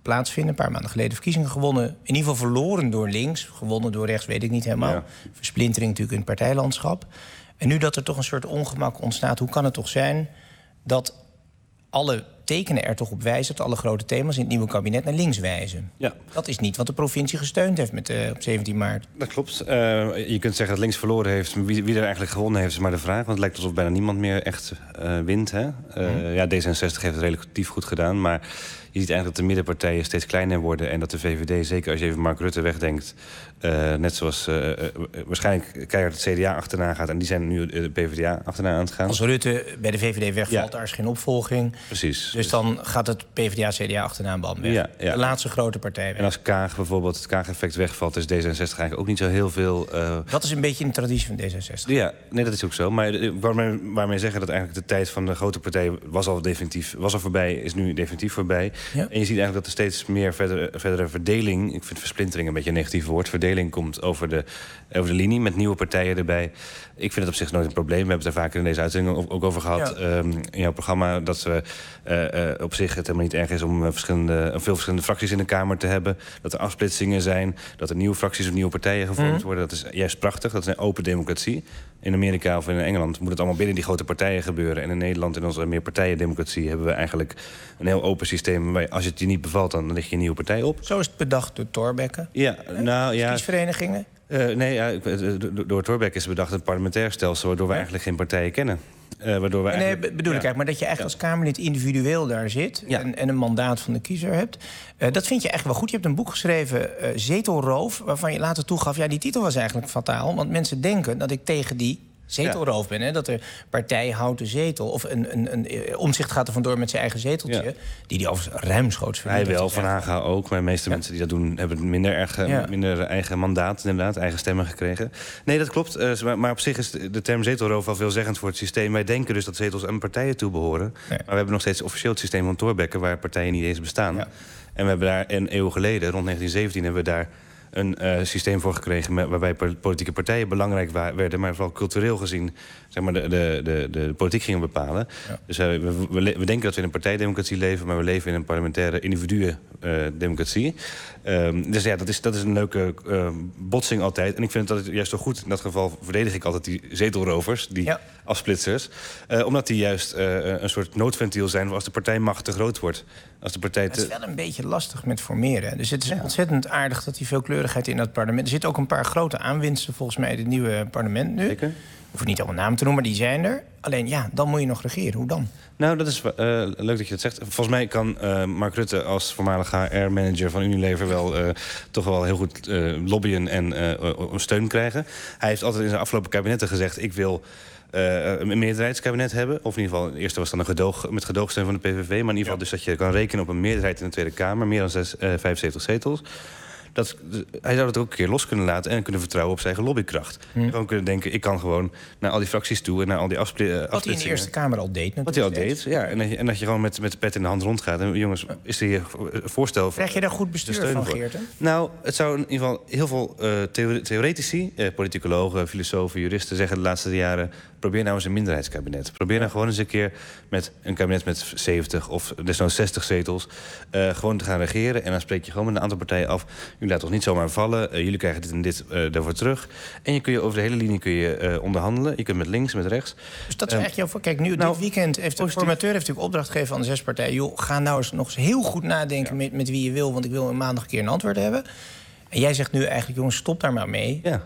plaatsvinden. Een paar maanden geleden verkiezingen gewonnen. In ieder geval verloren door links. Gewonnen door rechts, weet ik niet helemaal. Ja. Versplintering natuurlijk in het partijlandschap. En nu dat er toch een soort ongemak ontstaat... hoe kan het toch zijn dat alle tekenen er toch op wijzen... dat alle grote thema's in het nieuwe kabinet naar links wijzen? Ja. Dat is niet wat de provincie gesteund heeft met, uh, op zeventien maart. Dat klopt. Uh, je kunt zeggen dat links verloren heeft. Wie, wie er eigenlijk gewonnen heeft, is maar de vraag. Want het lijkt alsof bijna niemand meer echt uh, wint. Hè? Uh, hmm. Ja, D zesenzestig heeft het relatief goed gedaan. Maar je ziet eigenlijk dat de middenpartijen steeds kleiner worden... en dat de V V D, zeker als je even Mark Rutte wegdenkt... Uh, net zoals uh, uh, waarschijnlijk keihard het C D A achterna gaat... en die zijn nu de P V D A achterna aan het gaan. Als Rutte bij de V V D wegvalt, ja. daar is geen opvolging. Precies. Dus dan gaat het P V D A, C D A achterna een band weg. Ja, ja. De laatste grote partij weg. En als Kaag bijvoorbeeld, het Kaag-effect wegvalt... is D zesenzestig eigenlijk ook niet zo heel veel... Uh... Dat is een beetje een traditie van D zesenzestig. Ja, nee, dat is ook zo. Maar waarmee, waarmee zeggen dat eigenlijk de tijd van de grote partijen... was al definitief, was al voorbij, is nu definitief voorbij. Ja. En je ziet eigenlijk dat er steeds meer verdere, verdere verdeling... ik vind versplintering een beetje een negatief woord... verdeling komt over de, over de linie met nieuwe partijen erbij. Ik vind het op zich nooit een probleem. We hebben het er vaker in deze uitzending ook over gehad. Ja. Um, in jouw programma dat we uh, uh, op zich het helemaal niet erg is... om uh, verschillende, veel verschillende fracties in de Kamer te hebben. Dat er afsplitsingen zijn. Dat er nieuwe fracties of nieuwe partijen gevormd mm. worden. Dat is juist prachtig. Dat is een open democratie. In Amerika of in Engeland moet het allemaal binnen die grote partijen gebeuren. En in Nederland, in onze meerpartijendemocratie... hebben we eigenlijk een heel open systeem... waar als het je niet bevalt, dan lig je een nieuwe partij op. Zo is het bedacht door Thorbecke. Ja, nou ja... Kiesverenigingen? Uh, nee, ja, door Thorbecke is bedacht een parlementair stelsel... waardoor we eigenlijk geen partijen kennen. Uh, waardoor we nee, eigenlijk, bedoel ja. ik eigenlijk. Maar dat je eigenlijk ja. als Kamerlid individueel daar zit... Ja. En, en een mandaat van de kiezer hebt. Uh, dat vind je echt wel goed. Je hebt een boek geschreven, uh, Zetelroof... waarvan je later toegaf, ja, die titel was eigenlijk fataal. Want mensen denken dat ik tegen die... zetelroof ben, hè? Dat de partij houdt de zetel. Of een, een, een Omtzigt gaat er vandoor met zijn eigen zeteltje. Ja. Die die overigens ruimschoots vindt. Hij wel, Van Haga ook. Maar de meeste ja. mensen die dat doen... hebben minder, erg, ja. minder eigen mandaat, inderdaad. Eigen stemmen gekregen. Nee, dat klopt. Uh, maar, maar op zich is de term zetelroof wel veelzeggend voor het systeem. Wij denken dus dat zetels aan partijen toebehoren. Nee. Maar we hebben nog steeds officieel het systeem van Thorbecke... waar partijen niet eens bestaan. Ja. En we hebben daar een eeuw geleden, rond negentien zeventien... hebben we daar... een uh, systeem voor gekregen met, waarbij politieke partijen belangrijk werden... maar vooral cultureel gezien zeg maar, de, de, de, de politiek gingen bepalen. Ja. Dus uh, we, we, we denken dat we in een partijdemocratie leven... maar we leven in een parlementaire individuen-democratie. Uh, um, dus ja, dat is, dat is een leuke uh, botsing altijd. En ik vind dat het juist zo goed. In dat geval verdedig ik altijd die zetelrovers, die ja. afsplitsers. Uh, omdat die juist uh, een soort noodventiel zijn... als de partijmacht te groot wordt. Als de partij te... Het is wel een beetje lastig met formeren. Dus het is ja. ontzettend aardig dat die veelkleurigheid in dat parlement... Er zitten ook een paar grote aanwinsten volgens mij in het nieuwe parlement nu. Zeker. Ik hoef niet allemaal namen te noemen, maar die zijn er. Alleen ja, dan moet je nog regeren. Hoe dan? Nou, dat is uh, leuk dat je dat zegt. Volgens mij kan uh, Mark Rutte als voormalig H R-manager van Unilever... wel uh, toch wel heel goed uh, lobbyen en uh, steun krijgen. Hij heeft altijd in zijn afgelopen kabinetten gezegd... ik wil... Uh, een meerderheidskabinet hebben. Of in ieder geval, het eerste was dan een gedoog, met gedoogsteun van de P V V. Maar in ieder geval ja. dus dat je kan rekenen op een meerderheid in de Tweede Kamer. Meer dan zes, uh, vijfenzeventig zetels. Dat, hij zou dat ook een keer los kunnen laten en kunnen vertrouwen op zijn eigen lobbykracht. Hm. En gewoon kunnen denken, ik kan gewoon naar al die fracties toe... en naar al die afsplitsingen. Wat hij in de Eerste Kamer al deed. Wat hij al deed, ja. En dat, je, en dat je gewoon met, met de pet in de hand rondgaat. En jongens, is er hier een voorstel... Krijg je daar goed bestuur van, Geert? Nou, het zou in ieder geval heel veel uh, theore theoretici... Eh, politicologen, filosofen, juristen zeggen de laatste jaren... probeer nou eens een minderheidskabinet. Probeer nou gewoon eens een keer met een kabinet met zeventig of desnoods zestig zetels... Uh, gewoon te gaan regeren. En dan spreek je gewoon met een aantal partijen af... u laat toch niet zomaar vallen, uh, jullie krijgen dit en dit uh, daarvoor terug. En je kun je over de hele linie kun je, uh, onderhandelen. Je kunt met links, met rechts. Dus dat is uh, echt jouw... Kijk, nu nou, dit weekend heeft de formateur heeft natuurlijk opdracht gegeven aan de zes partijen... joh, ga nou eens nog eens heel goed nadenken ja. met, met wie je wil... want ik wil een maandag een keer een antwoord hebben... En jij zegt nu eigenlijk, jongens, stop daar maar mee. Ja.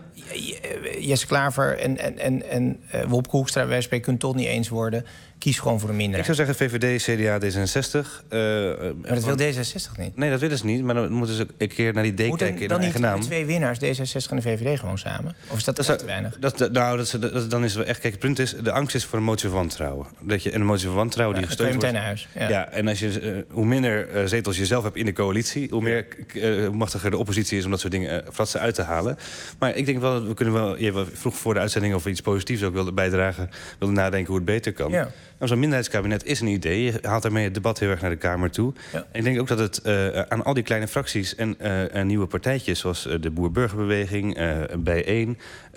Jesse Klaver en, en, en, en uh, Wopke Hoekstra, wij spreken, kunnen het toch niet eens worden. Kies gewoon voor een minderheid. Ik zou zeggen V V D, C D A, D zesenzestig. Uh, maar dat wil D zesenzestig niet? Nee, dat willen ze niet. Maar dan moeten ze een keer naar die D Moeten kijken in dan eigen niet naam. de twee winnaars, D zesenzestig en de V V D, gewoon samen? Of is dat, dat is te weinig? Dat, dat, nou, dat, dat, dan is het echt... Kijk, het punt is, de angst is voor een motie van wantrouwen. Dat je, en een motie van wantrouwen ja, die gesteund wordt... naar huis. Ja. ja, en als je, uh, hoe minder uh, zetels je zelf hebt in de coalitie... hoe meer uh, hoe machtiger de oppositie is om dat soort dingen uh, fratsen uit te halen. Maar ik denk wel dat we kunnen wel... Je vroeg voor de uitzending of iets positiefs ook wilde bijdragen... wilde nadenken hoe het beter kan. Ja. Nou, zo'n minderheidskabinet is een idee. Je haalt daarmee het debat heel erg naar de Kamer toe. Ja. En ik denk ook dat het uh, aan al die kleine fracties... en, uh, en nieuwe partijtjes zoals uh, de Boer-Burgerbeweging, uh, bijeen...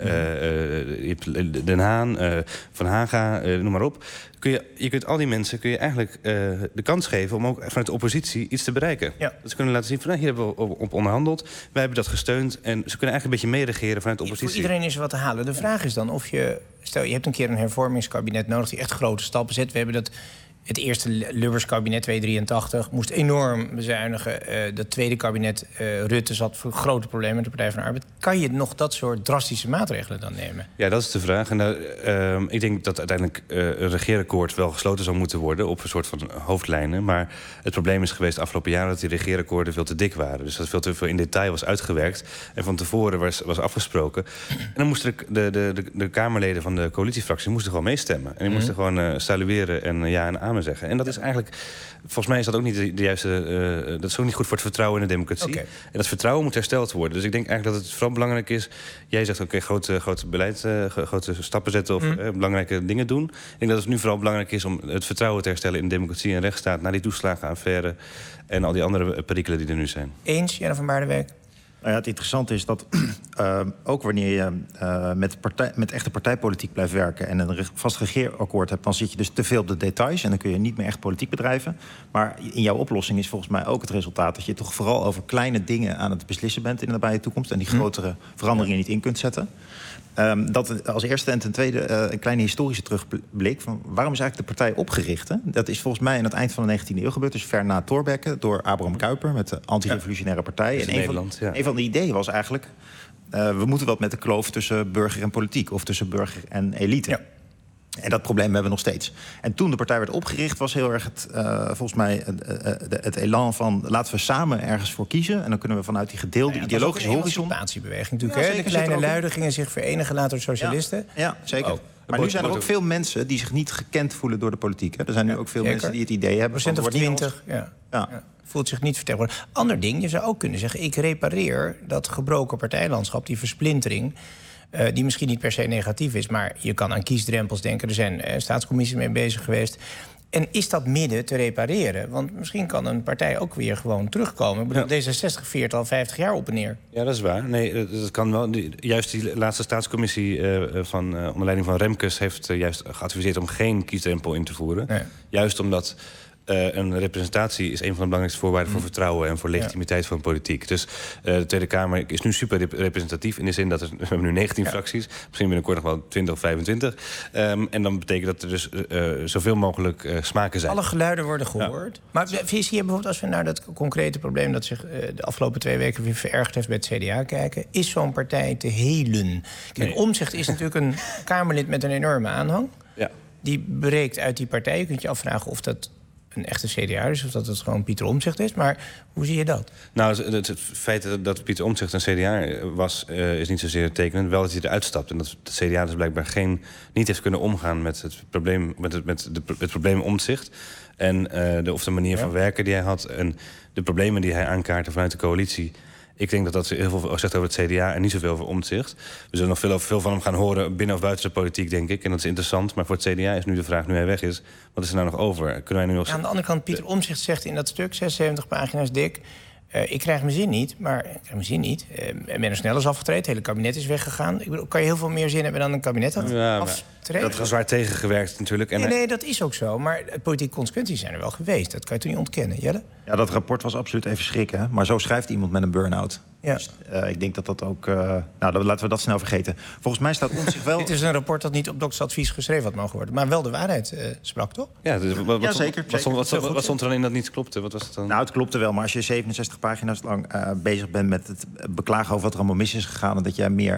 Uh, uh, Den Haan, uh, Van Haga, uh, noem maar op... Kun je, je kunt al die mensen kun je eigenlijk uh, de kans geven... om ook vanuit de oppositie iets te bereiken. Ja. Dat ze kunnen laten zien van, nou, hier hebben we op, op onderhandeld. Wij hebben dat gesteund. En ze kunnen eigenlijk een beetje meeregeren vanuit de oppositie. Voor iedereen is er wat te halen. De vraag is dan of je... Stel, je hebt een keer een hervormingskabinet nodig... die echt grote stappen zet. We hebben dat... Het eerste Lubbers-kabinet tweehonderddrieëntachtig moest enorm bezuinigen. Uh, dat tweede kabinet uh, Rutte zat voor grote problemen met de Partij van de Arbeid. Kan je nog dat soort drastische maatregelen dan nemen? Ja, dat is de vraag. En uh, uh, ik denk dat uiteindelijk uh, een regeerakkoord wel gesloten zou moeten worden... op een soort van hoofdlijnen. Maar het probleem is geweest de afgelopen jaren... dat die regeerakkoorden veel te dik waren. Dus dat veel te veel in detail was uitgewerkt. En van tevoren was, was afgesproken. En dan moesten de, de, de, de Kamerleden van de coalitiefractie moesten gewoon meestemmen. En die moesten mm. gewoon uh, salueren en uh, ja en amen zeggen. En dat is eigenlijk, volgens mij is dat ook niet de, de juiste... Uh, dat is ook niet goed voor het vertrouwen in de democratie. Okay. En dat vertrouwen moet hersteld worden. Dus ik denk eigenlijk dat het vooral belangrijk is... Jij zegt, oké, okay, grote, grote beleid, uh, grote stappen zetten of mm. uh, belangrijke dingen doen. Ik denk dat het nu vooral belangrijk is om het vertrouwen te herstellen... in democratie en rechtsstaat, na die toeslagenaffaire... en al die andere perikelen die er nu zijn. Eens, Jelle van Baardenwijk? Nou ja, het interessante is dat uh, ook wanneer je uh, met, partij, met echte partijpolitiek blijft werken... en een vast regeerakkoord hebt, dan zit je dus te veel op de details... en dan kun je niet meer echt politiek bedrijven. Maar in jouw oplossing is volgens mij ook het resultaat... dat je toch vooral over kleine dingen aan het beslissen bent in de nabije toekomst... en die grotere veranderingen niet in kunt zetten. Um, dat als eerste en ten tweede uh, een kleine historische terugblik... van waarom is eigenlijk de partij opgericht? Hè? Dat is volgens mij aan het eind van de negentiende eeuw gebeurd... dus ver na Thorbecke, door Abraham Kuyper met de anti-revolutionaire partij. En een van, ja. een van de ideeën was eigenlijk... Uh, we moeten wat met de kloof tussen burger en politiek... of tussen burger en elite. Ja. En dat probleem hebben we nog steeds. En toen de partij werd opgericht was heel erg het, uh, volgens mij uh, uh, het elan van... laten we samen ergens voor kiezen. En dan kunnen we vanuit die gedeelde ja, ideologische horizon... een emancipatiebeweging natuurlijk. Ja, zeker, de kleine luiden gingen zich verenigen later door socialisten. Ja, ja zeker. Oh. Maar nu zijn er ook veel mensen die zich niet gekend voelen door de politiek. Hè. Er zijn nu ook veel zeker. mensen die het idee hebben... procent of twintig, ja. Ja. ja. Voelt zich niet vertegenwoordigd. Ander ding, je zou ook kunnen zeggen... ik repareer dat gebroken partijlandschap, die versplintering... Uh, die misschien niet per se negatief is, maar je kan aan kiesdrempels denken. Er zijn uh, staatscommissies mee bezig geweest. En is dat midden te repareren? Want misschien kan een partij ook weer gewoon terugkomen. Ik bedoel, ja. D zesenzestig veert al vijftig jaar op en neer. Ja, dat is waar. Nee, dat kan wel. Juist die laatste staatscommissie uh, van, uh, onder leiding van Remkes... heeft uh, juist geadviseerd om geen kiesdrempel in te voeren. Nee. Juist omdat... Uh, een representatie is een van de belangrijkste voorwaarden voor vertrouwen en voor legitimiteit ja. van politiek. Dus uh, de Tweede Kamer is nu super rep representatief in de zin dat er, we hebben nu negentien ja. fracties, misschien binnenkort nog wel twintig of vijfentwintig. Um, en dan betekent dat er dus uh, zoveel mogelijk uh, smaken zijn. Alle geluiden worden gehoord. Ja. Maar vis hier bijvoorbeeld, als we naar dat concrete probleem dat zich uh, de afgelopen twee weken weer verergerd heeft bij het C D A kijken, is zo'n partij te helen? Kijk, nee. Omtzigt is natuurlijk een Kamerlid met een enorme aanhang. Ja. Die breekt uit die partij. Je kunt je afvragen of dat een echte C D A is, of dat het gewoon Pieter Omtzigt is. Maar hoe zie je dat? Nou, het, het feit dat Pieter Omtzigt een C D A was, uh, is niet zozeer tekenend. Wel dat hij eruit stapt. En dat het C D A dus blijkbaar geen, niet heeft kunnen omgaan met het probleem, met het, met de, het probleem Omtzigt. En uh, de, of de manier ja. van werken die hij had. En de problemen die hij aankaartte vanuit de coalitie. Ik denk dat dat heel veel zegt over het C D A en niet zoveel over Omtzigt. We zullen nog veel, veel van hem gaan horen binnen of buiten de politiek, denk ik. En dat is interessant. Maar voor het C D A is nu de vraag, nu hij weg is, wat is er nou nog over? Kunnen wij nu nog... Ja, aan de andere kant, Pieter Omtzigt zegt in dat stuk, zesenzeventig pagina's dik... Uh, ik krijg mijn zin niet, maar ik krijg mijn zin niet. Uh, Menno Snel is afgetreden, het hele kabinet is weggegaan. Ik bedoel, kan je heel veel meer zin hebben dan een kabinet had ja, aftreden? Dat was zwaar tegengewerkt natuurlijk. En nee, nee, dat is ook zo. Maar politieke consequenties zijn er wel geweest. Dat kan je toch niet ontkennen, Jelle? Ja, dat rapport was absoluut even schrikken. Hè? Maar zo schrijft iemand met een burn-out. Ja. Dus, uh, ik denk dat dat ook... Uh, nou, dan laten we dat snel vergeten. Volgens mij staat Omtzigt wel... Dit is een rapport dat niet op doktersadvies geschreven had mogen worden. Maar wel de waarheid uh, sprak, toch? Ja, dus, wat, ja wat, zeker. Wat, zeker. Wat, wat, wat, wat stond er dan in dat niet klopte? Wat was het dan? Nou, het klopte wel. Maar als je zevenenzestig pagina's lang uh, bezig bent met het beklagen over wat er allemaal mis is gegaan... en dat jij meer...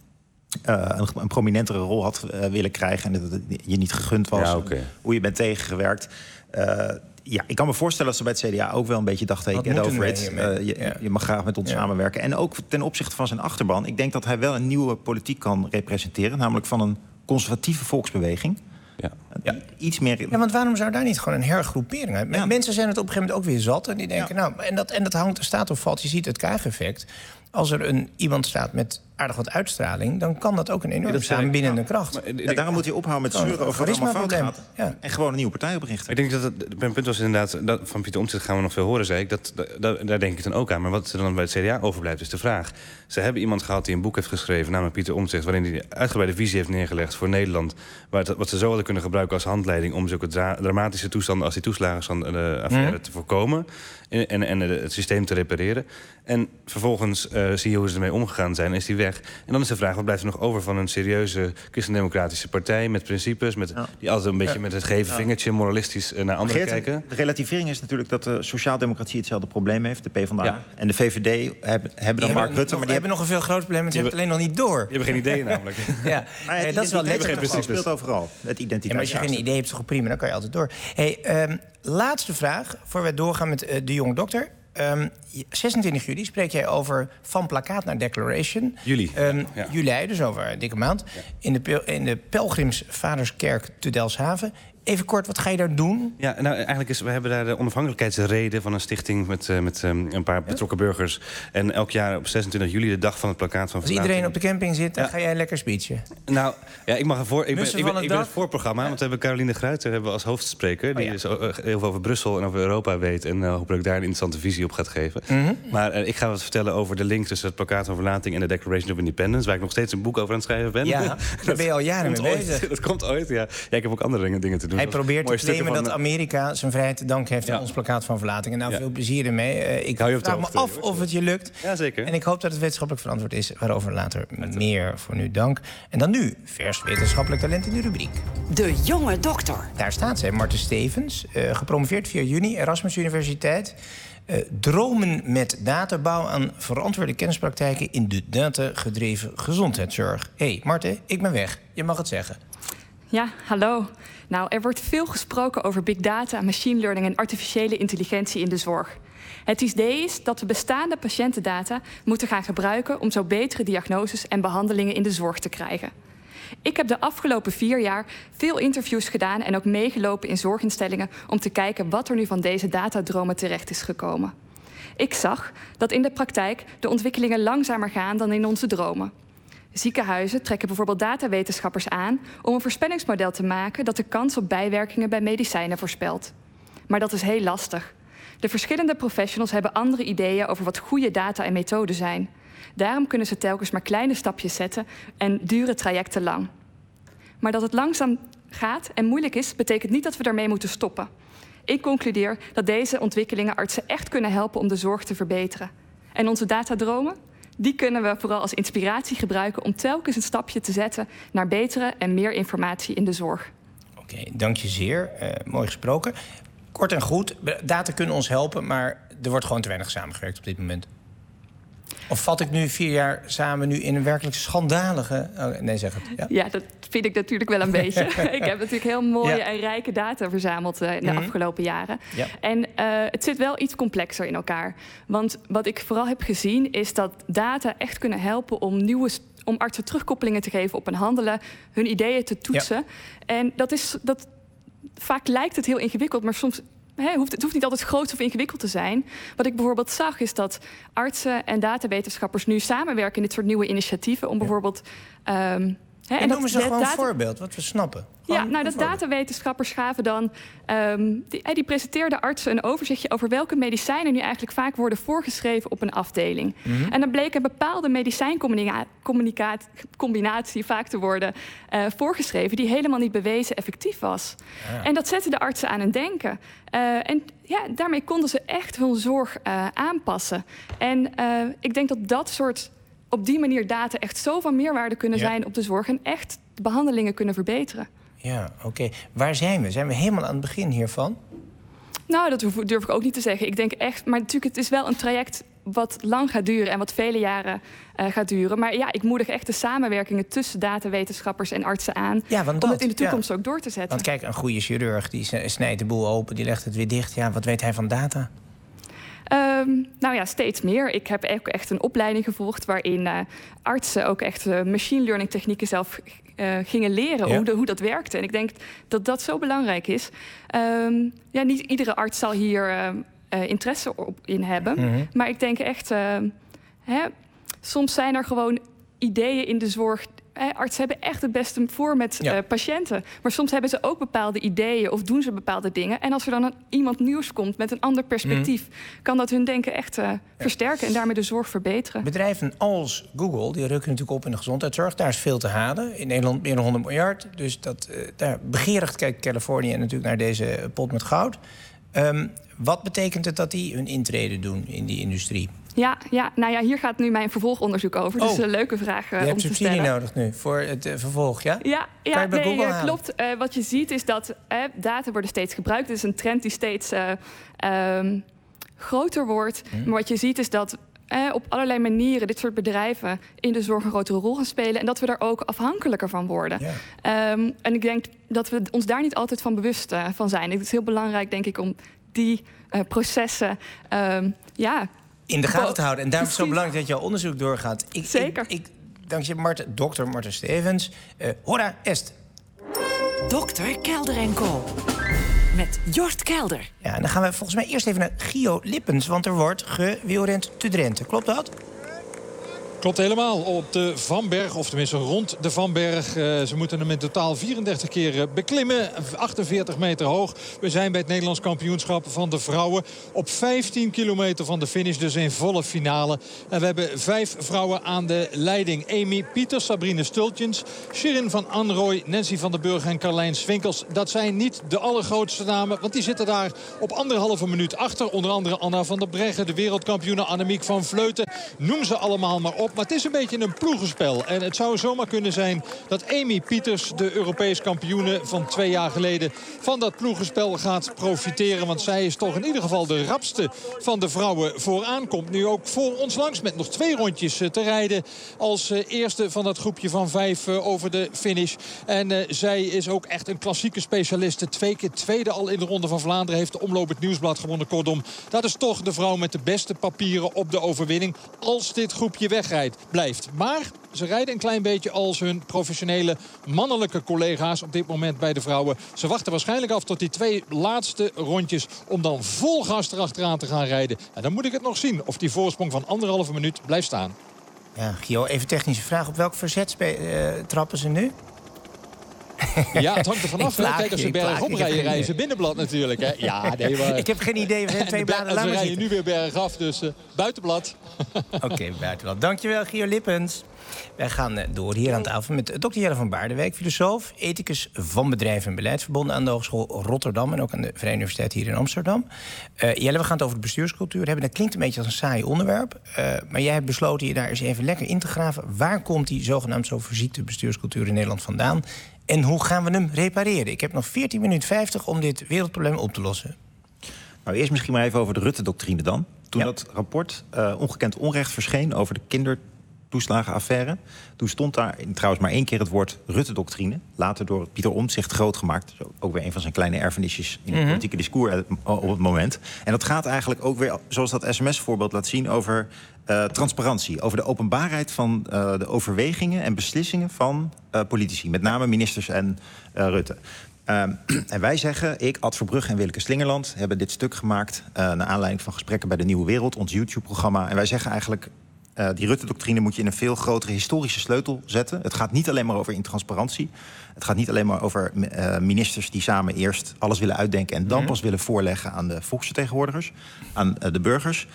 Uh, een, een prominentere rol had uh, willen krijgen... en dat het je niet gegund was, ja, okay. hoe je bent tegengewerkt... Uh, ja, ik kan me voorstellen dat ze bij het C D A ook wel een beetje dachten... Hey, get over it, uh, je, ja. je mag graag met ons ja. samenwerken. En ook ten opzichte van zijn achterban... ik denk dat hij wel een nieuwe politiek kan representeren... namelijk van een conservatieve volksbeweging... Ja. Ja. Iets meer... ja, want waarom zou daar niet gewoon een hergroepering uit? Ja. Mensen zijn het op een gegeven moment ook weer zat... en die denken, ja. nou, en dat, en dat hangt, er staat of valt, je ziet het kaag-effect... als er een, iemand staat met aardig wat uitstraling, dan kan dat ook een enorm samenbindende kracht. Ja, daarom moet hij ophouden met zeuren over wat allemaal fout gaat. Ja. En gewoon een nieuwe partij oprichten. Ik denk dat het, mijn punt was inderdaad, dat van Pieter Omtzigt gaan we nog veel horen, zei ik. Dat, dat, daar denk ik dan ook aan. Maar wat er dan bij het C D A overblijft, is de vraag. Ze hebben iemand gehad die een boek heeft geschreven, namelijk Pieter Omtzigt, waarin hij een uitgebreide visie heeft neergelegd voor Nederland, waar het, wat ze zo hadden kunnen gebruiken als handleiding om zulke dra dramatische toestanden als die toeslagenaffaire mm. te voorkomen en, en, en het systeem te repareren. En vervolgens uh, zie je hoe ze ermee omgegaan zijn, is die weg. En dan is de vraag, wat blijft er nog over van een serieuze christendemocratische partij met principes, met, ja. die altijd een beetje ja. met het geven vingertje moralistisch uh, naar anderen Geert, kijken? De relativering is natuurlijk dat de sociaaldemocratie hetzelfde probleem heeft, de PvdA. Ja. En de V V D hebben, hebben dan Mark Rutte, maar die hebben nog een veel groter probleem, maar ze hebben het alleen nog niet door. Je hebt geen idee namelijk. ja. Maar ja, dat is wel letterlijk. Het speelt overal, het identiteit. Ja, maar als je geen idee hebt, is het prima, dan kan je altijd door. Hey, um, laatste vraag, voor we doorgaan met uh, de jonge dokter. Um, zesentwintig juli spreek jij over van plakkaat naar declaration. Juli. Um, ja. Juli, dus over een dikke maand. Ja. In, de, in de Pelgrimsvaderskerk te Delfshaven. Even kort, wat ga je daar doen? Ja, nou eigenlijk is, we hebben daar de onafhankelijkheidsrede van een stichting met, uh, met um, een paar betrokken ja? burgers. En elk jaar op zesentwintig juli, de dag van het plakkaat van Als iedereen op de camping zit, dan ja. ga jij lekker speechen. Nou, ja, ik mag ervoor. Ik ben, ik ben, ik ben het voorprogramma, ja. want we hebben Caroline Gruiter hebben we als hoofdspreker. Die oh, ja. dus, uh, heel veel over Brussel en over Europa weet. En uh, hopelijk daar een interessante visie op gaat geven. Mm-hmm. Maar uh, ik ga wat vertellen over de link tussen het plakkaat van verlating en de Declaration of Independence, waar ik nog steeds een boek over aan het schrijven ben. Ja, daar ben je al jaren mee bezig. Dat komt ooit, ja. Ja, ik heb ook andere dingen, dingen te doen. Hij probeert te claimen dat Amerika zijn vrijheid te danken heeft aan ja. ons plakkaat van verlating. En nou, ja. veel plezier ermee. Uh, ik vraag me af hoor. of het je lukt. Ja, zeker. En ik hoop dat het wetenschappelijk verantwoord is, waarover later meer. Voor nu dank. En dan nu, vers wetenschappelijk talent in de rubriek. De jonge dokter. Daar staat ze, Marten Stevens, uh, gepromoveerd vier juni, Erasmus Universiteit. Uh, dromen met databouw aan verantwoorde kennispraktijken in de datagedreven gezondheidszorg. Hé, hey, Marten, ik ben weg. Je mag het zeggen. Ja, hallo. Nou, er wordt veel gesproken over big data, machine learning en artificiële intelligentie in de zorg. Het idee is dat we bestaande patiëntendata moeten gaan gebruiken om zo betere diagnoses en behandelingen in de zorg te krijgen. Ik heb de afgelopen vier jaar veel interviews gedaan en ook meegelopen in zorginstellingen om te kijken wat er nu van deze datadromen terecht is gekomen. Ik zag dat in de praktijk de ontwikkelingen langzamer gaan dan in onze dromen. Ziekenhuizen trekken bijvoorbeeld datawetenschappers aan om een voorspellingsmodel te maken dat de kans op bijwerkingen bij medicijnen voorspelt. Maar dat is heel lastig. De verschillende professionals hebben andere ideeën over wat goede data en methoden zijn. Daarom kunnen ze telkens maar kleine stapjes zetten en duren trajecten lang. Maar dat het langzaam gaat en moeilijk is, betekent niet dat we daarmee moeten stoppen. Ik concludeer dat deze ontwikkelingen artsen echt kunnen helpen om de zorg te verbeteren. En onze datadromen? Die kunnen we vooral als inspiratie gebruiken om telkens een stapje te zetten naar betere en meer informatie in de zorg. Oké, okay, dank je zeer. Uh, mooi gesproken. Kort en goed, data kunnen ons helpen, maar er wordt gewoon te weinig samengewerkt op dit moment. Of vat ik nu vier jaar samen nu in een werkelijk schandalige... Oh, nee, zeg het. Ja. ja, dat vind ik natuurlijk wel een beetje. Ik heb natuurlijk heel mooie ja. en rijke data verzameld uh, in de mm-hmm. afgelopen jaren. Ja. En uh, het zit wel iets complexer in elkaar. Want wat ik vooral heb gezien is dat data echt kunnen helpen om nieuwe... om artsen terugkoppelingen te geven op hun handelen, hun ideeën te toetsen. Ja. En dat is... Dat, vaak lijkt het heel ingewikkeld, maar soms... He, hoeft, het hoeft niet altijd groot of ingewikkeld te zijn. Wat ik bijvoorbeeld zag is dat artsen en datawetenschappers nu samenwerken in dit soort nieuwe initiatieven om bijvoorbeeld... Um, He, en noemen ze gewoon een voorbeeld, wat we snappen. Gewoon ja, nou, dat datawetenschappers gaven dan... Um, die, die presenteerden artsen een overzichtje over welke medicijnen nu eigenlijk vaak worden voorgeschreven op een afdeling. Mm-hmm. En dan bleek een bepaalde medicijncombinatie vaak te worden uh, voorgeschreven die helemaal niet bewezen effectief was. Ja. En dat zette de artsen aan het denken. Uh, en ja, daarmee konden ze echt hun zorg uh, aanpassen. En uh, ik denk dat dat soort... op die manier data echt zo van meerwaarde kunnen zijn ja. op de zorg... en echt de behandelingen kunnen verbeteren. Ja, oké. Okay. Waar zijn we? Zijn we helemaal aan het begin hiervan? Nou, dat durf ik ook niet te zeggen. Ik denk echt... Maar natuurlijk, het is wel een traject wat lang gaat duren... en wat vele jaren uh, gaat duren. Maar ja, ik moedig echt de samenwerkingen tussen datawetenschappers en artsen aan... Ja, om dat, het in de toekomst ja. ook door te zetten. Want kijk, een goede chirurg die snijdt de boel open... die legt het weer dicht. Ja, wat weet hij van data? Um, nou ja, steeds meer. Ik heb ook echt een opleiding gevolgd... waarin uh, artsen ook echt uh, machine learning technieken zelf uh, gingen leren... Ja. Hoe, de, hoe dat werkte. En ik denk dat dat zo belangrijk is. Um, ja, niet iedere arts zal hier uh, uh, interesse op in hebben. Mm-hmm. Maar ik denk echt... Uh, hè, soms zijn er gewoon ideeën in de zorg. Eh, artsen hebben echt het beste voor met ja. uh, patiënten. Maar soms hebben ze ook bepaalde ideeën of doen ze bepaalde dingen. En als er dan een, iemand nieuws komt met een ander perspectief, mm. kan dat hun denken echt uh, ja. versterken en daarmee de zorg verbeteren. Bedrijven als Google, die rukken natuurlijk op in de gezondheidszorg. Daar is veel te halen. In Nederland meer dan honderd miljard. Dus dat, uh, daar begeerig kijkt Californië natuurlijk naar deze pot met goud. Um, wat betekent het dat die hun intrede doen in die industrie? Ja, ja, nou ja, hier gaat nu mijn vervolgonderzoek over. Oh. Dus een leuke vraag uh, je om te stellen. Je hebt subsidie nodig nu voor het uh, vervolg, ja? Ja, ja nee, uh, klopt. Uh, wat je ziet is dat uh, data worden steeds gebruikt. Het is een trend die steeds uh, um, groter wordt. Hmm. Maar wat je ziet is dat uh, op allerlei manieren dit soort bedrijven in de zorg een grotere rol gaan spelen. En dat we daar ook afhankelijker van worden. Yeah. Um, en ik denk dat we ons daar niet altijd van bewust uh, van zijn. Het is heel belangrijk, denk ik, om die uh, processen um, ja, in de gaten te houden. En daarom is het zo belangrijk dat jouw onderzoek doorgaat. Ik, Zeker. Ik, ik, dankzij Marten, dokter Marten Stevens. Uh, hora est. Dokter Kelder en Co. Met Jort Kelder. Ja, en dan gaan we volgens mij eerst even naar Gio Lippens. Want er wordt gewielrend te Drenthe. Klopt dat? Klopt helemaal. Op de Vanberg, of tenminste rond de Vanberg. Uh, ze moeten hem in totaal vierendertig keer beklimmen. achtenveertig meter hoog. We zijn bij het Nederlands kampioenschap van de vrouwen. Op vijftien kilometer van de finish, dus in volle finale. En we hebben vijf vrouwen aan de leiding. Amy Pieters, Sabrine Stultjens, Shirin van Anrooy, Nancy van der Burg en Carlijn Swinkels. Dat zijn niet de allergrootste namen, want die zitten daar op anderhalve minuut achter. Onder andere Anna van der Breggen, de wereldkampioene Annemiek van Vleuten. Noem ze allemaal maar op. Maar het is een beetje een ploegenspel. En het zou zomaar kunnen zijn dat Amy Pieters, de Europees kampioene van twee jaar geleden, van dat ploegenspel gaat profiteren. Want zij is toch in ieder geval de rapste van de vrouwen vooraan. Komt nu ook voor ons langs met nog twee rondjes te rijden. Als eerste van dat groepje van vijf over de finish. En uh, zij is ook echt een klassieke specialiste. Twee keer tweede al in de Ronde van Vlaanderen. Heeft de Omloop het Nieuwsblad gewonnen. Kortom, dat is toch de vrouw met de beste papieren op de overwinning. Als dit groepje wegrijdt. Blijft. Maar ze rijden een klein beetje als hun professionele mannelijke collega's op dit moment bij de vrouwen. Ze wachten waarschijnlijk af tot die twee laatste rondjes om dan vol gas erachteraan te gaan rijden. En dan moet ik het nog zien of die voorsprong van anderhalve minuut blijft staan. Ja, Gio, even technische vraag. Op welk verzet uh, trappen ze nu? Ja, het hangt er vanaf. Kijk, als ze bergop rijden, rijden ze binnenblad natuurlijk. Hè. Ja, nee, maar... Ik heb geen idee. We zijn twee bladen langer. Ze rijden nu weer bergaf, dus uh, buitenblad. Oké, okay, buitenblad. Dankjewel, Gio Lippens. Wij gaan door hier aan tafel met dokter Jelle van Baardenwijk, filosoof, ethicus van bedrijven en beleidsverbonden aan de Hogeschool Rotterdam en ook aan de Vrije Universiteit hier in Amsterdam. Uh, Jelle, we gaan het over de bestuurscultuur hebben. Dat klinkt een beetje als een saai onderwerp. Uh, maar jij hebt besloten je daar eens even lekker in te graven. Waar komt die zogenaamd zo verziekte bestuurscultuur in Nederland vandaan? En hoe gaan we hem repareren? Ik heb nog veertien minuten vijftig om dit wereldprobleem op te lossen. Nou, eerst misschien maar even over de Rutte-doctrine dan. Toen ja. dat rapport uh, Ongekend Onrecht verscheen over de kindertoeslagenaffaire, toen stond daar trouwens maar één keer het woord Rutte-doctrine. Later door Pieter Omtzigt groot gemaakt. Ook weer een van zijn kleine erfenisjes in het mm-hmm. politieke discours op het moment. En dat gaat eigenlijk ook weer, zoals dat S M S-voorbeeld laat zien, over Uh, transparantie, over de openbaarheid van uh, de overwegingen en beslissingen van uh, politici. Met name ministers en uh, Rutte. Uh, en wij zeggen, ik, Ad Verbrugge en Willeke Slingerland hebben dit stuk gemaakt uh, naar aanleiding van gesprekken bij de Nieuwe Wereld, ons YouTube-programma. En wij zeggen eigenlijk, uh, die Rutte-doctrine moet je in een veel grotere historische sleutel zetten. Het gaat niet alleen maar over intransparantie. Het gaat niet alleen maar over uh, ministers die samen eerst alles willen uitdenken en dan mm-hmm. pas willen voorleggen aan de volksvertegenwoordigers, aan uh, de burgers.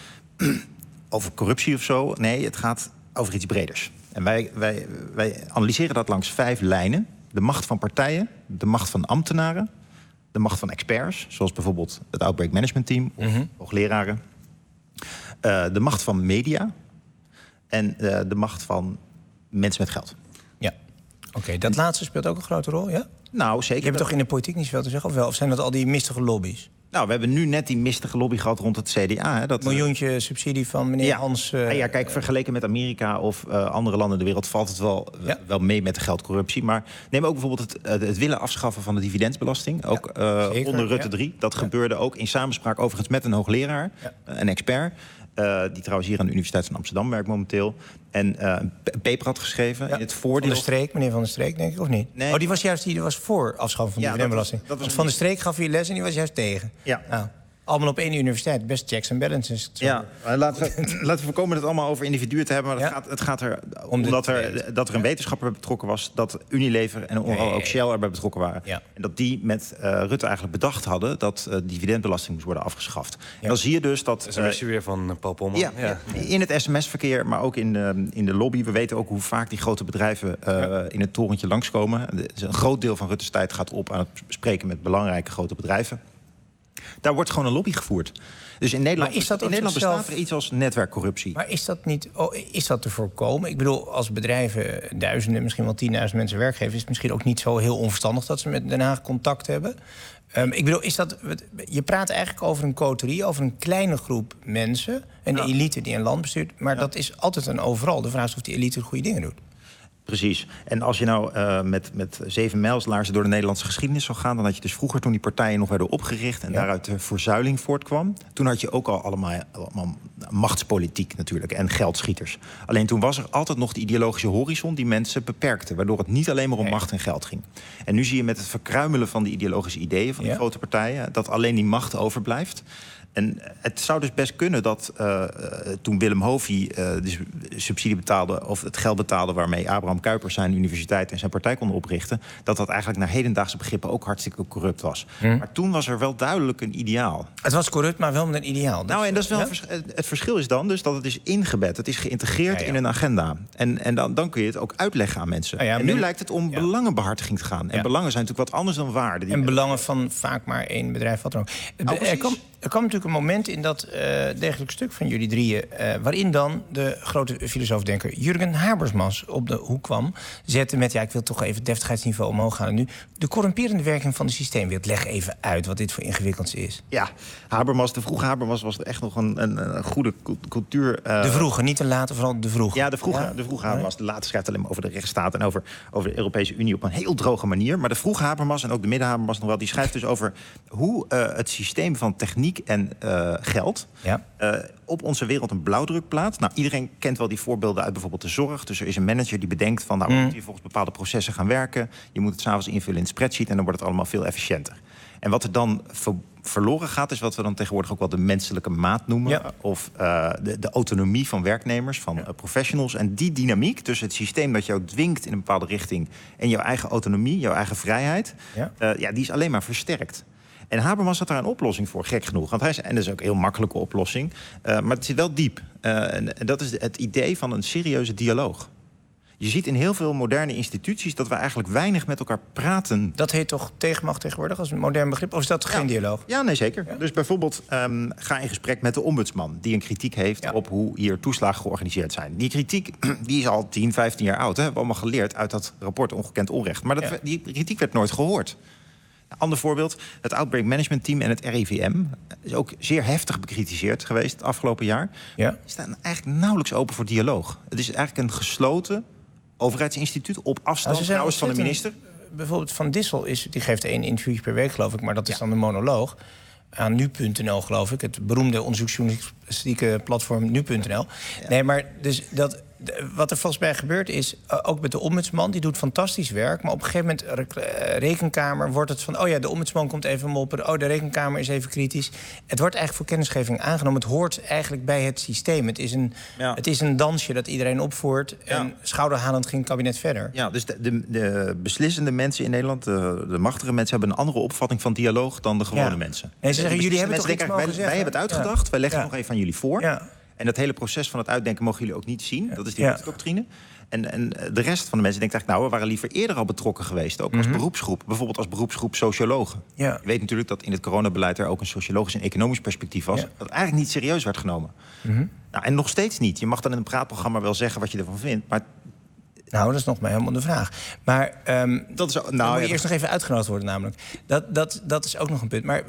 Over corruptie of zo. Nee, het gaat over iets breders. En wij, wij, wij analyseren dat langs vijf lijnen. De macht van partijen, de macht van ambtenaren, de macht van experts, zoals bijvoorbeeld het Outbreak Management Team of mm-hmm. hoogleraren. Uh, de macht van media en uh, de macht van mensen met geld. Ja, oké. Okay, dat laatste speelt ook een grote rol, ja? Nou, zeker. Je hebt toch in de politiek niet zoveel te zeggen, of wel? Of zijn dat al die mistige lobby's? Nou, we hebben nu net die mistige lobby gehad rond het C D A. Hè, dat miljoentje subsidie van meneer ja. Hans. Uh, ja, kijk, vergeleken met Amerika of uh, andere landen in de wereld valt het wel, ja. wel mee met de geldcorruptie. Maar neem ook bijvoorbeeld het, uh, het willen afschaffen van de dividendbelasting. Ook uh, Zeker, onder Rutte drie. Ja. Dat ja. gebeurde ook in samenspraak overigens met een hoogleraar, ja. een expert. Uh, die trouwens hier aan de Universiteit van Amsterdam werkt momenteel. En uh, een paper had geschreven ja. in het voordeel... Van der Streek, meneer Van der Streek, denk ik, of niet? Nee. Oh, die was juist die was voor afschaffen van de ja, dividendbelasting. Dat was, dat was Van der Streek gaf je les en die was juist tegen. Ja. Oh. Allemaal op één universiteit, best checks en balances. Zo. Ja, laten we, laten we voorkomen het allemaal over individuen te hebben. Maar het, ja. gaat, het gaat er om omdat er, dat er een wetenschapper bij betrokken was, dat Unilever en ja, ja, ja. ook Shell erbij betrokken waren. Ja. En dat die met uh, Rutte eigenlijk bedacht hadden dat uh, dividendbelasting moest worden afgeschaft. Ja. En dan zie je dus dat... Dat is een missie uh, weer van Paul Polman. Ja, ja. In het sms-verkeer, maar ook in de, in de lobby. We weten ook hoe vaak die grote bedrijven uh, ja. in het torentje langskomen. Een groot deel van Rutte's tijd gaat op aan het spreken met belangrijke grote bedrijven. Daar wordt gewoon een lobby gevoerd. Dus in Nederland, is dat in Nederland zichzelf... bestaat er iets als netwerkcorruptie. Maar is dat niet, oh, is dat te voorkomen? Ik bedoel, als bedrijven duizenden, misschien wel tienduizend mensen werk geven, is het misschien ook niet zo heel onverstandig dat ze met Den Haag contact hebben. Um, ik bedoel, is dat, je praat eigenlijk over een coterie, over een kleine groep mensen, en de ja. elite die een land bestuurt. Maar ja. dat is altijd een overal. De vraag is of die elite goede dingen doet. Precies. En als je nou uh, met, met zeven mijlslaarzen door de Nederlandse geschiedenis zou gaan, dan had je dus vroeger, toen die partijen nog werden opgericht en ja. daaruit de verzuiling voortkwam, toen had je ook al allemaal, allemaal machtspolitiek natuurlijk en geldschieters. Alleen toen was er altijd nog de ideologische horizon die mensen beperkte, waardoor het niet alleen maar om macht en geld ging. En nu zie je met het verkruimelen van die ideologische ideeën van die ja. grote partijen dat alleen die macht overblijft. En het zou dus best kunnen dat uh, toen Willem Hovi uh, de subsidie betaalde, of het geld betaalde waarmee Abraham Kuypers zijn universiteit en zijn partij konden oprichten, dat dat eigenlijk naar hedendaagse begrippen ook hartstikke corrupt was. Hmm. Maar toen was er wel duidelijk een ideaal. Het was corrupt, maar wel met een ideaal. Nou, en dat is wel ja? vers- het verschil is dan dus dat het is ingebed, het is geïntegreerd ja, ja. in een agenda. En, en dan, dan kun je het ook uitleggen aan mensen. Ja, ja, en nu men... lijkt het om ja. belangenbehartiging te gaan. En ja. belangen zijn natuurlijk wat anders dan waarden. En belangen van vaak maar één bedrijf, wat dan ook. Nou, er, kwam, er kwam natuurlijk een moment in dat uh, degelijk stuk van jullie drieën, Uh, waarin dan de grote filosoof-denker Jurgen Habermas op de hoek kwam, zette met, ja, ik wil toch even het deftigheidsniveau omhoog gaan. En nu, de corrumperende werking van de systeemwereld. Leg even uit wat dit voor ingewikkelds is. Ja, Habermas, de vroege Habermas was echt nog een, een, een goede cultuur. Uh... De vroege, niet de late, vooral de vroege. Ja, de vroege, ja? de vroege Habermas. De late schrijft alleen maar over de rechtsstaat en over, over de Europese Unie op een heel droge manier. Maar de vroege Habermas en ook de midden Habermas nog wel, die schrijft dus over hoe uh, het systeem van techniek en uh, geld ja. uh, op onze wereld een blauwdruk plaatst. Nou, iedereen kent wel die voorbeelden uit bijvoorbeeld de zorg. Dus er is een manager die bedenkt van, nou, we moeten hier volgens bepaalde processen gaan werken. Je moet het 's avonds invullen in het spreadsheet en dan wordt het allemaal veel efficiënter. En wat er dan ver, verloren gaat, is wat we dan tegenwoordig ook wel de menselijke maat noemen. Ja. Of uh, de, de autonomie van werknemers, van ja. uh, professionals. En die dynamiek tussen het systeem dat jou dwingt in een bepaalde richting en jouw eigen autonomie, jouw eigen vrijheid, ja. Uh, ja, die is alleen maar versterkt. En Habermas had daar een oplossing voor, gek genoeg. Want hij zei, en dat is ook een heel makkelijke oplossing, uh, maar het zit wel diep. Uh, en, en dat is het idee van een serieuze dialoog. Je ziet in heel veel moderne instituties dat we eigenlijk weinig met elkaar praten. Dat heet toch tegenmacht tegenwoordig als een modern begrip? Of is dat ja. geen dialoog? Ja, nee, zeker. Ja? Dus bijvoorbeeld um, ga in gesprek met de ombudsman, die een kritiek heeft ja. op hoe hier toeslagen georganiseerd zijn. Die kritiek die is al tien, vijftien jaar oud. Hè? We hebben allemaal geleerd uit dat rapport Ongekend Onrecht. Maar dat, ja. die kritiek werd nooit gehoord. Een ander voorbeeld, het Outbreak Management Team en het R I V M is ook zeer heftig bekritiseerd geweest het afgelopen jaar. Ja. Die staan eigenlijk nauwelijks open voor dialoog. Het is eigenlijk een gesloten overheidsinstituut op afstand nou, trouwens van de minister. Bijvoorbeeld Van Dissel is, die geeft één interview per week, geloof ik, maar dat is ja. dan de monoloog. Aan nu punt n l, geloof ik, het beroemde onderzoeksjournalistieke platform nu punt n l. Ja. Nee, maar dus dat, wat er volgens mij gebeurt is, uh, ook met de ombudsman, die doet fantastisch werk, maar op een gegeven moment, uh, rekenkamer, wordt het van, oh ja, de ombudsman komt even mopperen, oh, de rekenkamer is even kritisch. Het wordt eigenlijk voor kennisgeving aangenomen. Het hoort eigenlijk bij het systeem. Het is een, ja. het is een dansje dat iedereen opvoert en ja. schouderhalend ging het kabinet verder. Ja, dus de, de, de beslissende mensen in Nederland, de, de machtige mensen, hebben een andere opvatting van dialoog dan de gewone ja. mensen. Nee, ze zeggen, jullie hebben toch iets mogen wij, zeggen? Wij hebben het uitgedacht, ja. wij leggen ja. nog even aan jullie voor. Ja. En dat hele proces van het uitdenken mogen jullie ook niet zien. Ja. Dat is die ja. doctrine. En, en de rest van de mensen denkt eigenlijk, nou, we waren liever eerder al betrokken geweest. Ook als mm-hmm. beroepsgroep. Bijvoorbeeld als beroepsgroep sociologen. Ja. Je weet natuurlijk dat in het coronabeleid er ook een sociologisch en economisch perspectief was. Ja. Dat eigenlijk niet serieus werd genomen. Mm-hmm. Nou, en nog steeds niet. Je mag dan in een praatprogramma wel zeggen wat je ervan vindt. Maar nou, dat is nog maar helemaal de vraag. Maar um, dat is, nou, dan moet je ja, eerst nog even uitgenodigd worden namelijk. Dat, dat, dat is ook nog een punt. Maar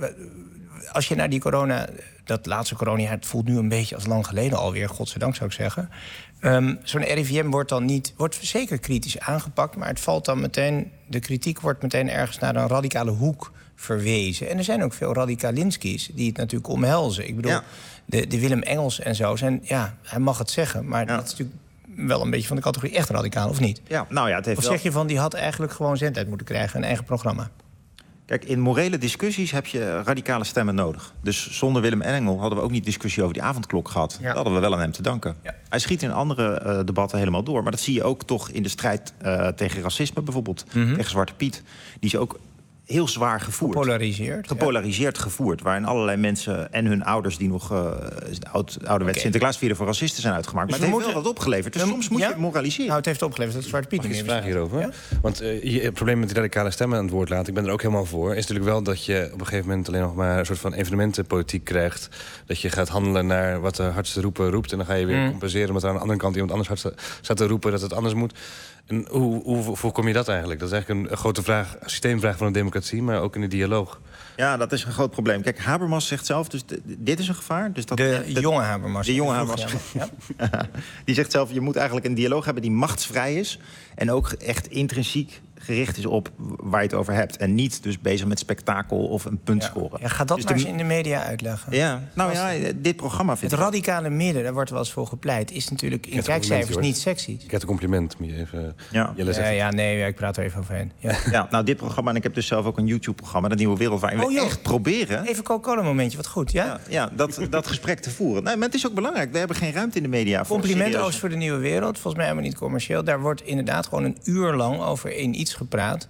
als je naar die corona, dat laatste corona, het voelt nu een beetje als lang geleden alweer, godzijdank zou ik zeggen. Um, Zo'n R I V M wordt dan niet, wordt zeker kritisch aangepakt, maar het valt dan meteen, de kritiek wordt meteen ergens naar een radicale hoek verwezen. En er zijn ook veel radicalinski's die het natuurlijk omhelzen. Ik bedoel, ja. de, de Willem Engels en zo zijn, ja, hij mag het zeggen, maar ja. dat is natuurlijk wel een beetje van de categorie echt radicaal, of niet? Ja, nou ja, het heeft of zeg wel... je van, die had eigenlijk gewoon zendtijd moeten krijgen, een eigen programma? Kijk, in morele discussies heb je radicale stemmen nodig. Dus zonder Willem Engel hadden we ook niet discussie over die avondklok gehad. Ja. Dat hadden we wel aan hem te danken. Ja. Hij schiet in andere uh, debatten helemaal door. Maar dat zie je ook toch in de strijd uh, tegen racisme bijvoorbeeld. Mm-hmm. Tegen Zwarte Piet. Die is ook heel zwaar gevoerd. Gepolariseerd. Gepolariseerd ja. gevoerd. Waarin allerlei mensen en hun ouders die nog uh, oud, ouderwets okay. Sinterklaas vieren voor racisten zijn uitgemaakt. Dus maar het heeft moeten... wel wat opgeleverd. Dus soms moet ja? je moraliseren. Nou, het heeft opgeleverd dat Zwarte Piet Mag niet ik meer een vraag hierover? Ja? Want uh, je, het probleem met die radicale stemmen aan het woord laten, ik ben er ook helemaal voor, is natuurlijk wel dat je op een gegeven moment alleen nog maar een soort van evenementenpolitiek krijgt. Dat je gaat handelen naar wat de hardste roepen roept. En dan ga je weer mm. compenseren omdat er aan de andere kant iemand anders hard staat te roepen dat het anders moet. En hoe, hoe voorkom je dat eigenlijk? Dat is eigenlijk een, een grote vraag, een systeemvraag van een democratie, maar ook in de dialoog. Ja, dat is een groot probleem. Kijk, Habermas zegt zelf, dus d- dit is een gevaar. Dus dat, de, de jonge Habermas. De jonge Habermas. Ja. Die zegt zelf, je moet eigenlijk een dialoog hebben die machtsvrij is. En ook echt intrinsiek gericht is op waar je het over hebt. En niet dus bezig met spektakel of een punt scoren. Ja, ga dat dus maar de... eens in de media uitleggen. Ja, nou ja, dit programma vind Het ik... radicale midden, daar wordt wel eens voor gepleit, is natuurlijk in kijkcijfers niet sexy. Ik heb een compliment, moet je even... Ja, ja, ja nee, ja, ik praat er even overheen. Ja. ja, nou, dit programma, en ik heb dus zelf ook een YouTube-programma, De Nieuwe Wereld, waarin oh, we joh. echt proberen... Even Coca-Cola momentje, wat goed, ja? Ja, ja dat, dat gesprek te voeren. Nee, maar het is ook belangrijk, we hebben geen ruimte in de media. Compliment Oost voor De Nieuwe Wereld, volgens mij helemaal niet commercieel. Daar wordt inderdaad gewoon een uur lang over één iets gepraat.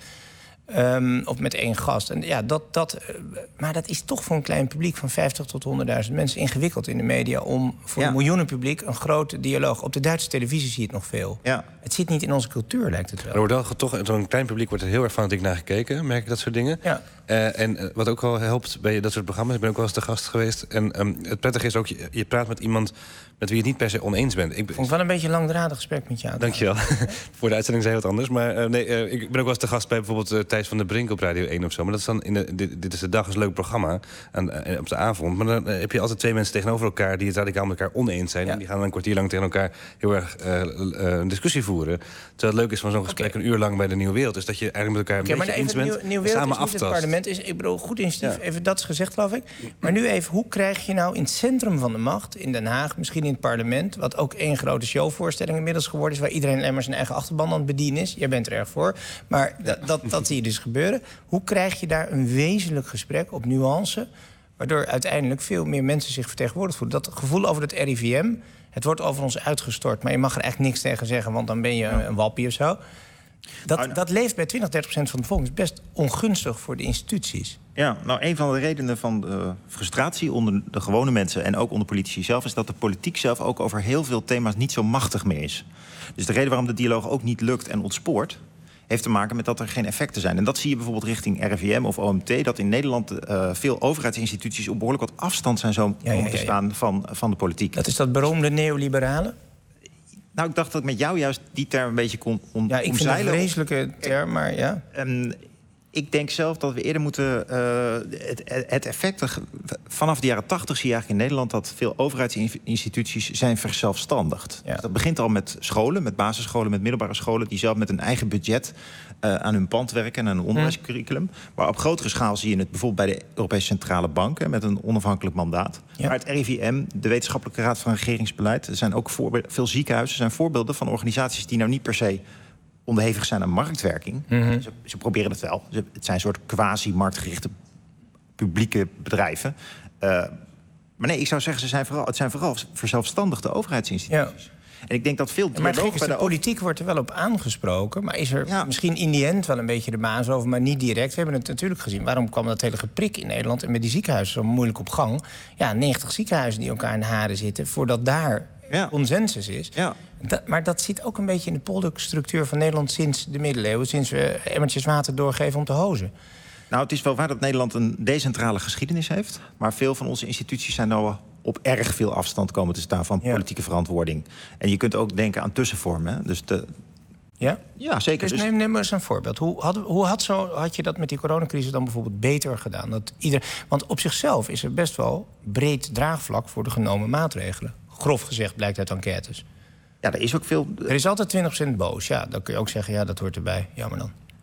Um, of met één gast. En ja, dat, dat, uh, maar dat is toch voor een klein publiek van vijftig tot honderdduizend mensen ingewikkeld in de media om voor ja. een miljoenen publiek een grote dialoog. Op de Duitse televisie zie je het nog veel. Ja. Het zit niet in onze cultuur, lijkt het wel. Er wordt wel toch, zo'n klein publiek wordt er heel erg fanatiek naar gekeken, merk ik dat soort dingen. Ja. Uh, en uh, wat ook wel helpt bij dat soort programma's, ik ben ook wel eens te gast geweest. En um, het prettige is ook, je, je praat met iemand met wie je het niet per se oneens bent. Ik vond het wel een beetje een langdradig gesprek met jou. Dankjewel. Voor de uitzending zei je wat anders. Maar uh, nee, uh, ik ben ook wel eens te gast bij bijvoorbeeld uh, Thijs van der Brink op Radio één of zo. Maar dat is dan in de, dit, dit is de dag, is een leuk programma aan, uh, op de avond. Maar dan uh, heb je altijd twee mensen tegenover elkaar die het radicaal met elkaar oneens zijn. Ja. En die gaan dan een kwartier lang tegen elkaar heel erg uh, uh, een discussie voeren. Terwijl het leuk is van zo'n gesprek okay. een uur lang bij de Nieuwe Wereld is dat je eigenlijk met elkaar een okay, beetje eens bent. Nieuw, Nieuwe Wereld samen is niet aftast. Het parlement is, ik bedoel, goed initiatief. Ja. Even dat is gezegd, geloof ik. Maar nu even, hoe krijg je nou in het centrum van de macht, in Den Haag, misschien in het parlement, wat ook één grote showvoorstelling inmiddels geworden is, waar iedereen alleen maar zijn eigen achterban aan het bedienen is. Jij bent er erg voor. Maar dat, dat, dat zie je dus gebeuren. Hoe krijg je daar een wezenlijk gesprek op nuance, waardoor uiteindelijk veel meer mensen zich vertegenwoordigd voelen? Dat gevoel over het R I V M, het wordt over ons uitgestort, maar je mag er echt niks tegen zeggen, want dan ben je een, een wappie of zo. Dat, dat leeft bij twintig, dertig procent van de bevolking. Dat is best ongunstig voor de instituties. Ja, nou, een van de redenen van de frustratie onder de gewone mensen en ook onder politici zelf is dat de politiek zelf ook over heel veel thema's niet zo machtig meer is. Dus de reden waarom de dialoog ook niet lukt en ontspoort, heeft te maken met dat er geen effecten zijn. En dat zie je bijvoorbeeld richting R I V M of O M T, dat in Nederland uh, veel overheidsinstituties op behoorlijk wat afstand zijn zo ja, ja, ja, te ja. staan van, van de politiek. Dat is dat beroemde neoliberale? Nou, ik dacht dat ik met jou juist die term een beetje kon om, Ja, ik omzeilen. vind het een vreselijke term, maar ja. Um, ik denk zelf dat we eerder moeten... Uh, het, het effect... Vanaf de jaren tachtig zie je eigenlijk in Nederland dat veel overheidsinstituties zijn verzelfstandigd. Ja. Dus dat begint al met scholen, met basisscholen, met middelbare scholen, die zelf met een eigen budget uh, aan hun pand werken en aan een onderwijscurriculum. Maar op grotere schaal zie je het bijvoorbeeld bij de Europese Centrale Bank met een onafhankelijk mandaat. Ja. Maar het R I V M, de Wetenschappelijke Raad van Regeringsbeleid, er zijn ook voorbeelden, veel ziekenhuizen zijn voorbeelden van organisaties die nou niet per se onderhevig zijn aan marktwerking. Mm-hmm. Ze, ze proberen het wel. Ze, het zijn een soort quasi-marktgerichte publieke bedrijven. Uh, maar nee, ik zou zeggen, ze zijn vooral, het zijn vooral verzelfstandigde overheidsinstituties. Ja. En ik denk dat veel ja, maar het is, de, de politiek wordt er wel op aangesproken. Maar is er ja. misschien in die end wel een beetje de baas over, maar niet direct. We hebben het natuurlijk gezien. Waarom kwam dat hele geprik in Nederland en met die ziekenhuizen zo moeilijk op gang? Ja, negentig ziekenhuizen die elkaar in de haren zitten, voordat daar ja. consensus is. Ja. Dat, maar dat zit ook een beetje in de polderstructuur van Nederland sinds de middeleeuwen, sinds we emmertjes water doorgeven om te hozen. Nou, het is wel waar dat Nederland een decentrale geschiedenis heeft, maar veel van onze instituties zijn nou op erg veel afstand komen te staan van ja. politieke verantwoording. En je kunt ook denken aan tussenvormen. Hè? Dus de... Ja? Ja, zeker. Dus neem, neem maar eens een voorbeeld. Hoe, had, hoe had, zo, had je dat met die coronacrisis dan bijvoorbeeld beter gedaan? Dat ieder, want op zichzelf is er best wel breed draagvlak voor de genomen maatregelen. Grof gezegd blijkt uit enquêtes. Ja, er is ook veel... Er is altijd twintig procent boos. Ja, dan kun je ook zeggen, ja, dat hoort erbij. Jammer dan.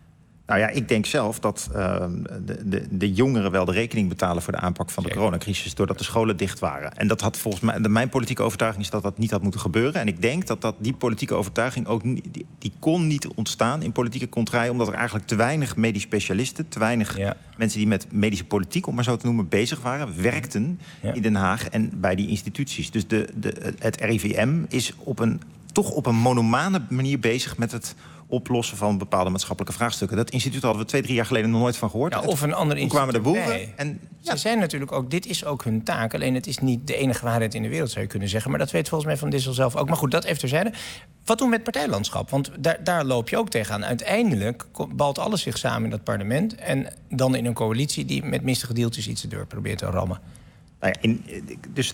Nou ja, ik denk zelf dat uh, de, de, de jongeren wel de rekening betalen voor de aanpak van de coronacrisis, doordat de scholen dicht waren. En dat had volgens mij, de, mijn politieke overtuiging is dat dat niet had moeten gebeuren. En ik denk dat, dat die politieke overtuiging ook niet, die, die kon niet ontstaan in politieke contraille, omdat er eigenlijk te weinig medisch specialisten, te weinig ja. mensen die met medische politiek, om maar zo te noemen, bezig waren, werkten ja. in Den Haag en bij die instituties. Dus de, de, het R I V M is op een, toch op een monomane manier bezig met het oplossen van bepaalde maatschappelijke vraagstukken. Dat instituut hadden we twee, drie jaar geleden nog nooit van gehoord. Ja, of een ander instituut. Toen kwamen de boeren. En, ja. Ze zijn natuurlijk ook, dit is ook hun taak. Alleen het is niet de enige waarheid in de wereld, zou je kunnen zeggen. Maar dat weet volgens mij Van Dissel zelf ook. Maar goed, dat even terzijde. Wat doen we met partijlandschap? Want daar, daar loop je ook tegenaan. Uiteindelijk balt alles zich samen in dat parlement. En dan in een coalitie die met mistige deeltjes iets erdoor probeert te rammen. Nou ja, in, dus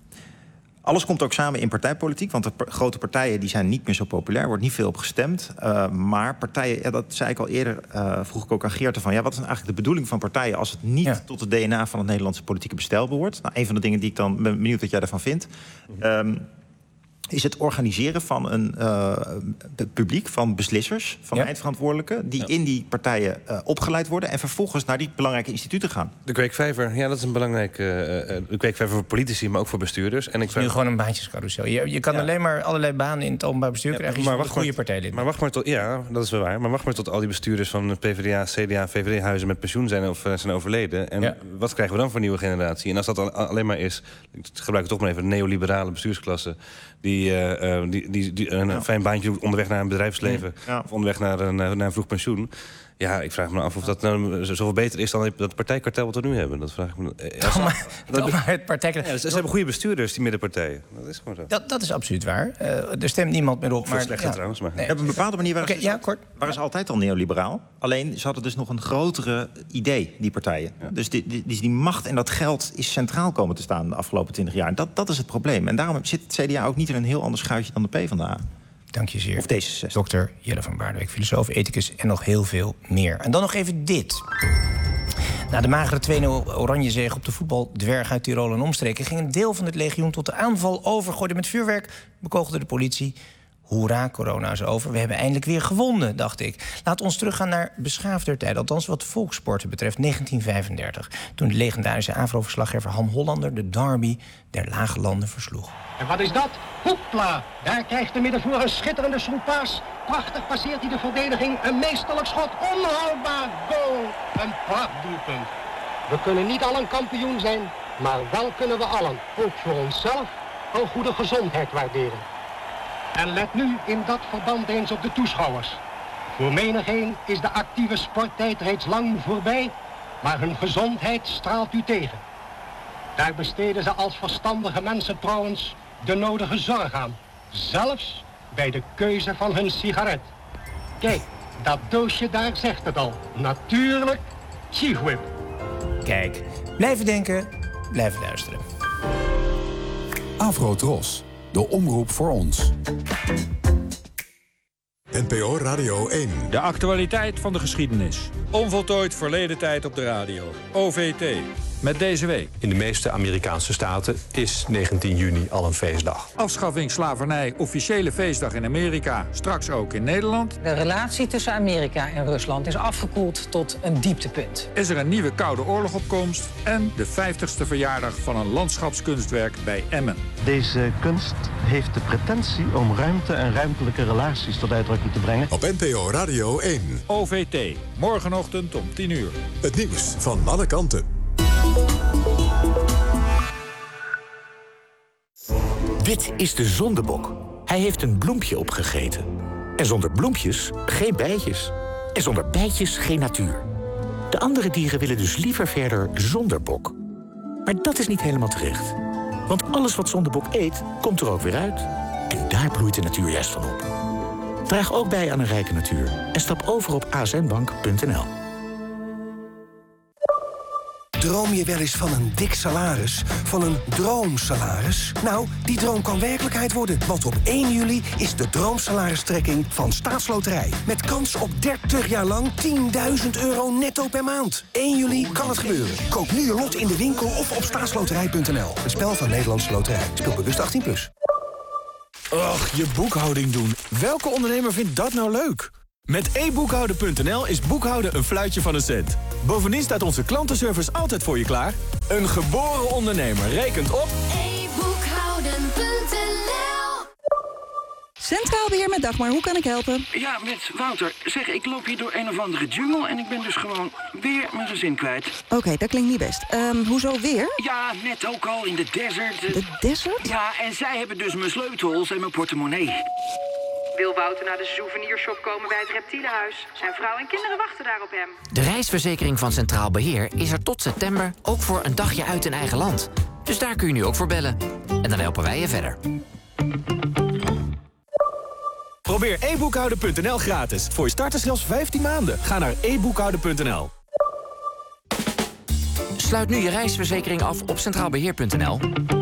alles komt ook samen in partijpolitiek. Want de p- grote partijen die zijn niet meer zo populair. Er wordt niet veel op gestemd. Uh, maar partijen, ja, dat zei ik al eerder, uh, vroeg ik ook aan Geert van, ja, wat is nou eigenlijk de bedoeling van partijen als het niet ja. tot het D N A van het Nederlandse politieke bestel behoort? Nou, een van de dingen die ik dan ben benieuwd wat jij daarvan vindt. Um, is het organiseren van een uh, publiek van beslissers, van ja. eindverantwoordelijken, die ja. in die partijen uh, opgeleid worden en vervolgens naar die belangrijke instituten gaan. De kweekvijver, ja, dat is een belangrijke uh, de kweekvijver voor politici, maar ook voor bestuurders. En ik vraag... nu gewoon een baantjescarousel. Je, je kan ja. alleen maar allerlei banen in het openbaar bestuur ja, krijgen. Maar wacht een goede partijlid. Maar wacht maar tot, ja, dat is wel waar. Maar wacht maar tot al die bestuurders van P v d A, C D A, V V D-huizen met pensioen zijn of uh, zijn overleden. En ja. wat krijgen we dan voor een nieuwe generatie? En als dat dan alleen maar is, ik gebruik het toch maar even, een neoliberale bestuursklasse die, uh, uh, die, die, die een ja. fijn baantje doet onderweg naar een bedrijfsleven ja. of onderweg naar een, naar een vroeg pensioen. Ja, ik vraag me af of dat nou zoveel beter is dan dat partijkartel wat we nu hebben. Dat vraag ik me. Ja, maar, dat, maar het partijkartel. Ja, ze, ze hebben goede bestuurders, die middenpartijen. Dat is gewoon zo. Dat, dat is absoluut waar. Uh, er stemt niemand meer op. Maar slechter ja. trouwens. Maar. Nee. Op een bepaalde manier waren, okay, ze, ja, kort. waren ze altijd al neoliberaal. Alleen ze hadden dus nog een grotere idee, die partijen. Ja. Dus die, die, die macht en dat geld is centraal komen te staan de afgelopen twintig jaar. En dat, dat is het probleem. En daarom zit het C D A ook niet in een heel ander schuitje dan de PvdA. Dank je zeer. Of D zesenzestig. Dokter Jelle van Baardenwijk, filosoof, ethicus en nog heel veel meer. En dan nog even dit. Na de magere twee nul oranje zege op de voetbaldwerg uit Tirol en omstreken ging een deel van het legioen tot de aanval over, gooide met vuurwerk, bekogelde de politie. Hoera, corona is over. We hebben eindelijk weer gewonnen, dacht ik. Laat ons teruggaan naar beschaafder tijd. Althans wat volkssporten betreft, negentien vijfendertig. Toen de legendarische AVRO-verslaggever Han Hollander de derby der Lage Landen versloeg. En wat is dat? Hoepla! Daar krijgt de middenvoer een schitterende soepaas. Prachtig passeert hij de verdediging. Een meesterlijk schot. Onhoudbaar. Goal. Een prachtdoelpunt. We kunnen niet allen kampioen zijn, maar wel kunnen we allen, ook voor onszelf, een goede gezondheid waarderen. En let nu in dat verband eens op de toeschouwers. Voor menigeen is de actieve sporttijd reeds lang voorbij, maar hun gezondheid straalt u tegen. Daar besteden ze als verstandige mensen trouwens de nodige zorg aan. Zelfs bij de keuze van hun sigaret. Kijk, dat doosje daar zegt het al. Natuurlijk, Cheap. Kijk, blijven denken, blijven luisteren. Afro-Tros, de omroep voor ons. N P O Radio één. De actualiteit van de geschiedenis. Onvoltooid verleden tijd op de radio. O V T. Met deze week. In de meeste Amerikaanse staten is negentien juni al een feestdag. Afschaffing slavernij, officiële feestdag in Amerika. Straks ook in Nederland. De relatie tussen Amerika en Rusland is afgekoeld tot een dieptepunt. Is er een nieuwe Koude Oorlog op komst. En de vijftigste verjaardag van een landschapskunstwerk bij Emmen. Deze kunst heeft de pretentie om ruimte en ruimtelijke relaties tot uitdrukking te brengen. Op N P O Radio één. O V T. Morgenochtend om tien uur. Het nieuws van alle kanten. Dit is de zondebok. Hij heeft een bloempje opgegeten. En zonder bloempjes geen bijtjes. En zonder bijtjes geen natuur. De andere dieren willen dus liever verder zonder bok. Maar dat is niet helemaal terecht. Want alles wat zondebok eet, komt er ook weer uit. En daar bloeit de natuur juist van op. Draag ook bij aan een rijke natuur. En stap over op a s n bank punt n l. Droom je wel eens van een dik salaris? Van een droomsalaris? Nou, die droom kan werkelijkheid worden. Want op één juli is de droomsalaristrekking van Staatsloterij. Met kans op dertig jaar lang tienduizend euro netto per maand. één juli kan het gebeuren. Koop nu je lot in de winkel of op staatsloterij punt n l. Een spel van Nederlandse Loterij. Speel bewust achttien plus. Och, je boekhouding doen. Welke ondernemer vindt dat nou leuk? Met e boekhouden punt n l is boekhouden een fluitje van een cent. Bovendien staat onze klantenservice altijd voor je klaar. Een geboren ondernemer rekent op e boekhouden punt n l. Centraal Beheer met Dagmar, hoe kan ik helpen? Ja, met Wouter. Zeg, ik loop hier door een of andere jungle en ik ben dus gewoon weer mijn gezin kwijt. Oké, okay, dat klinkt niet best. Um, hoezo weer? Ja, net ook al in de desert. De desert? Ja, en zij hebben dus mijn sleutels en mijn portemonnee. Wil Wouter naar de souvenirshop komen bij het reptielenhuis? Zijn vrouw en kinderen wachten daar op hem. De reisverzekering van Centraal Beheer is er tot september ook voor een dagje uit in eigen land. Dus daar kun je nu ook voor bellen. En dan helpen wij je verder. Probeer e boekhouden punt n l gratis. Voor je starters zelfs vijftien maanden. Ga naar e boekhouden punt n l. Sluit nu je reisverzekering af op centraal beheer punt n l.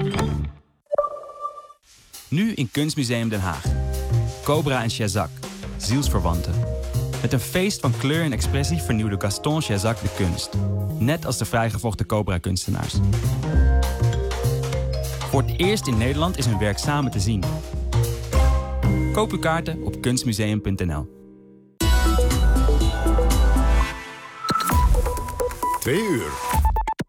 Nu in Kunstmuseum Den Haag. Cobra en Chazak, zielsverwanten. Met een feest van kleur en expressie vernieuwde Gaston Chazak de kunst. Net als de vrijgevochten Cobra-kunstenaars. Voor het eerst in Nederland is hun werk samen te zien. Koop uw kaarten op kunstmuseum punt n l. Twee uur.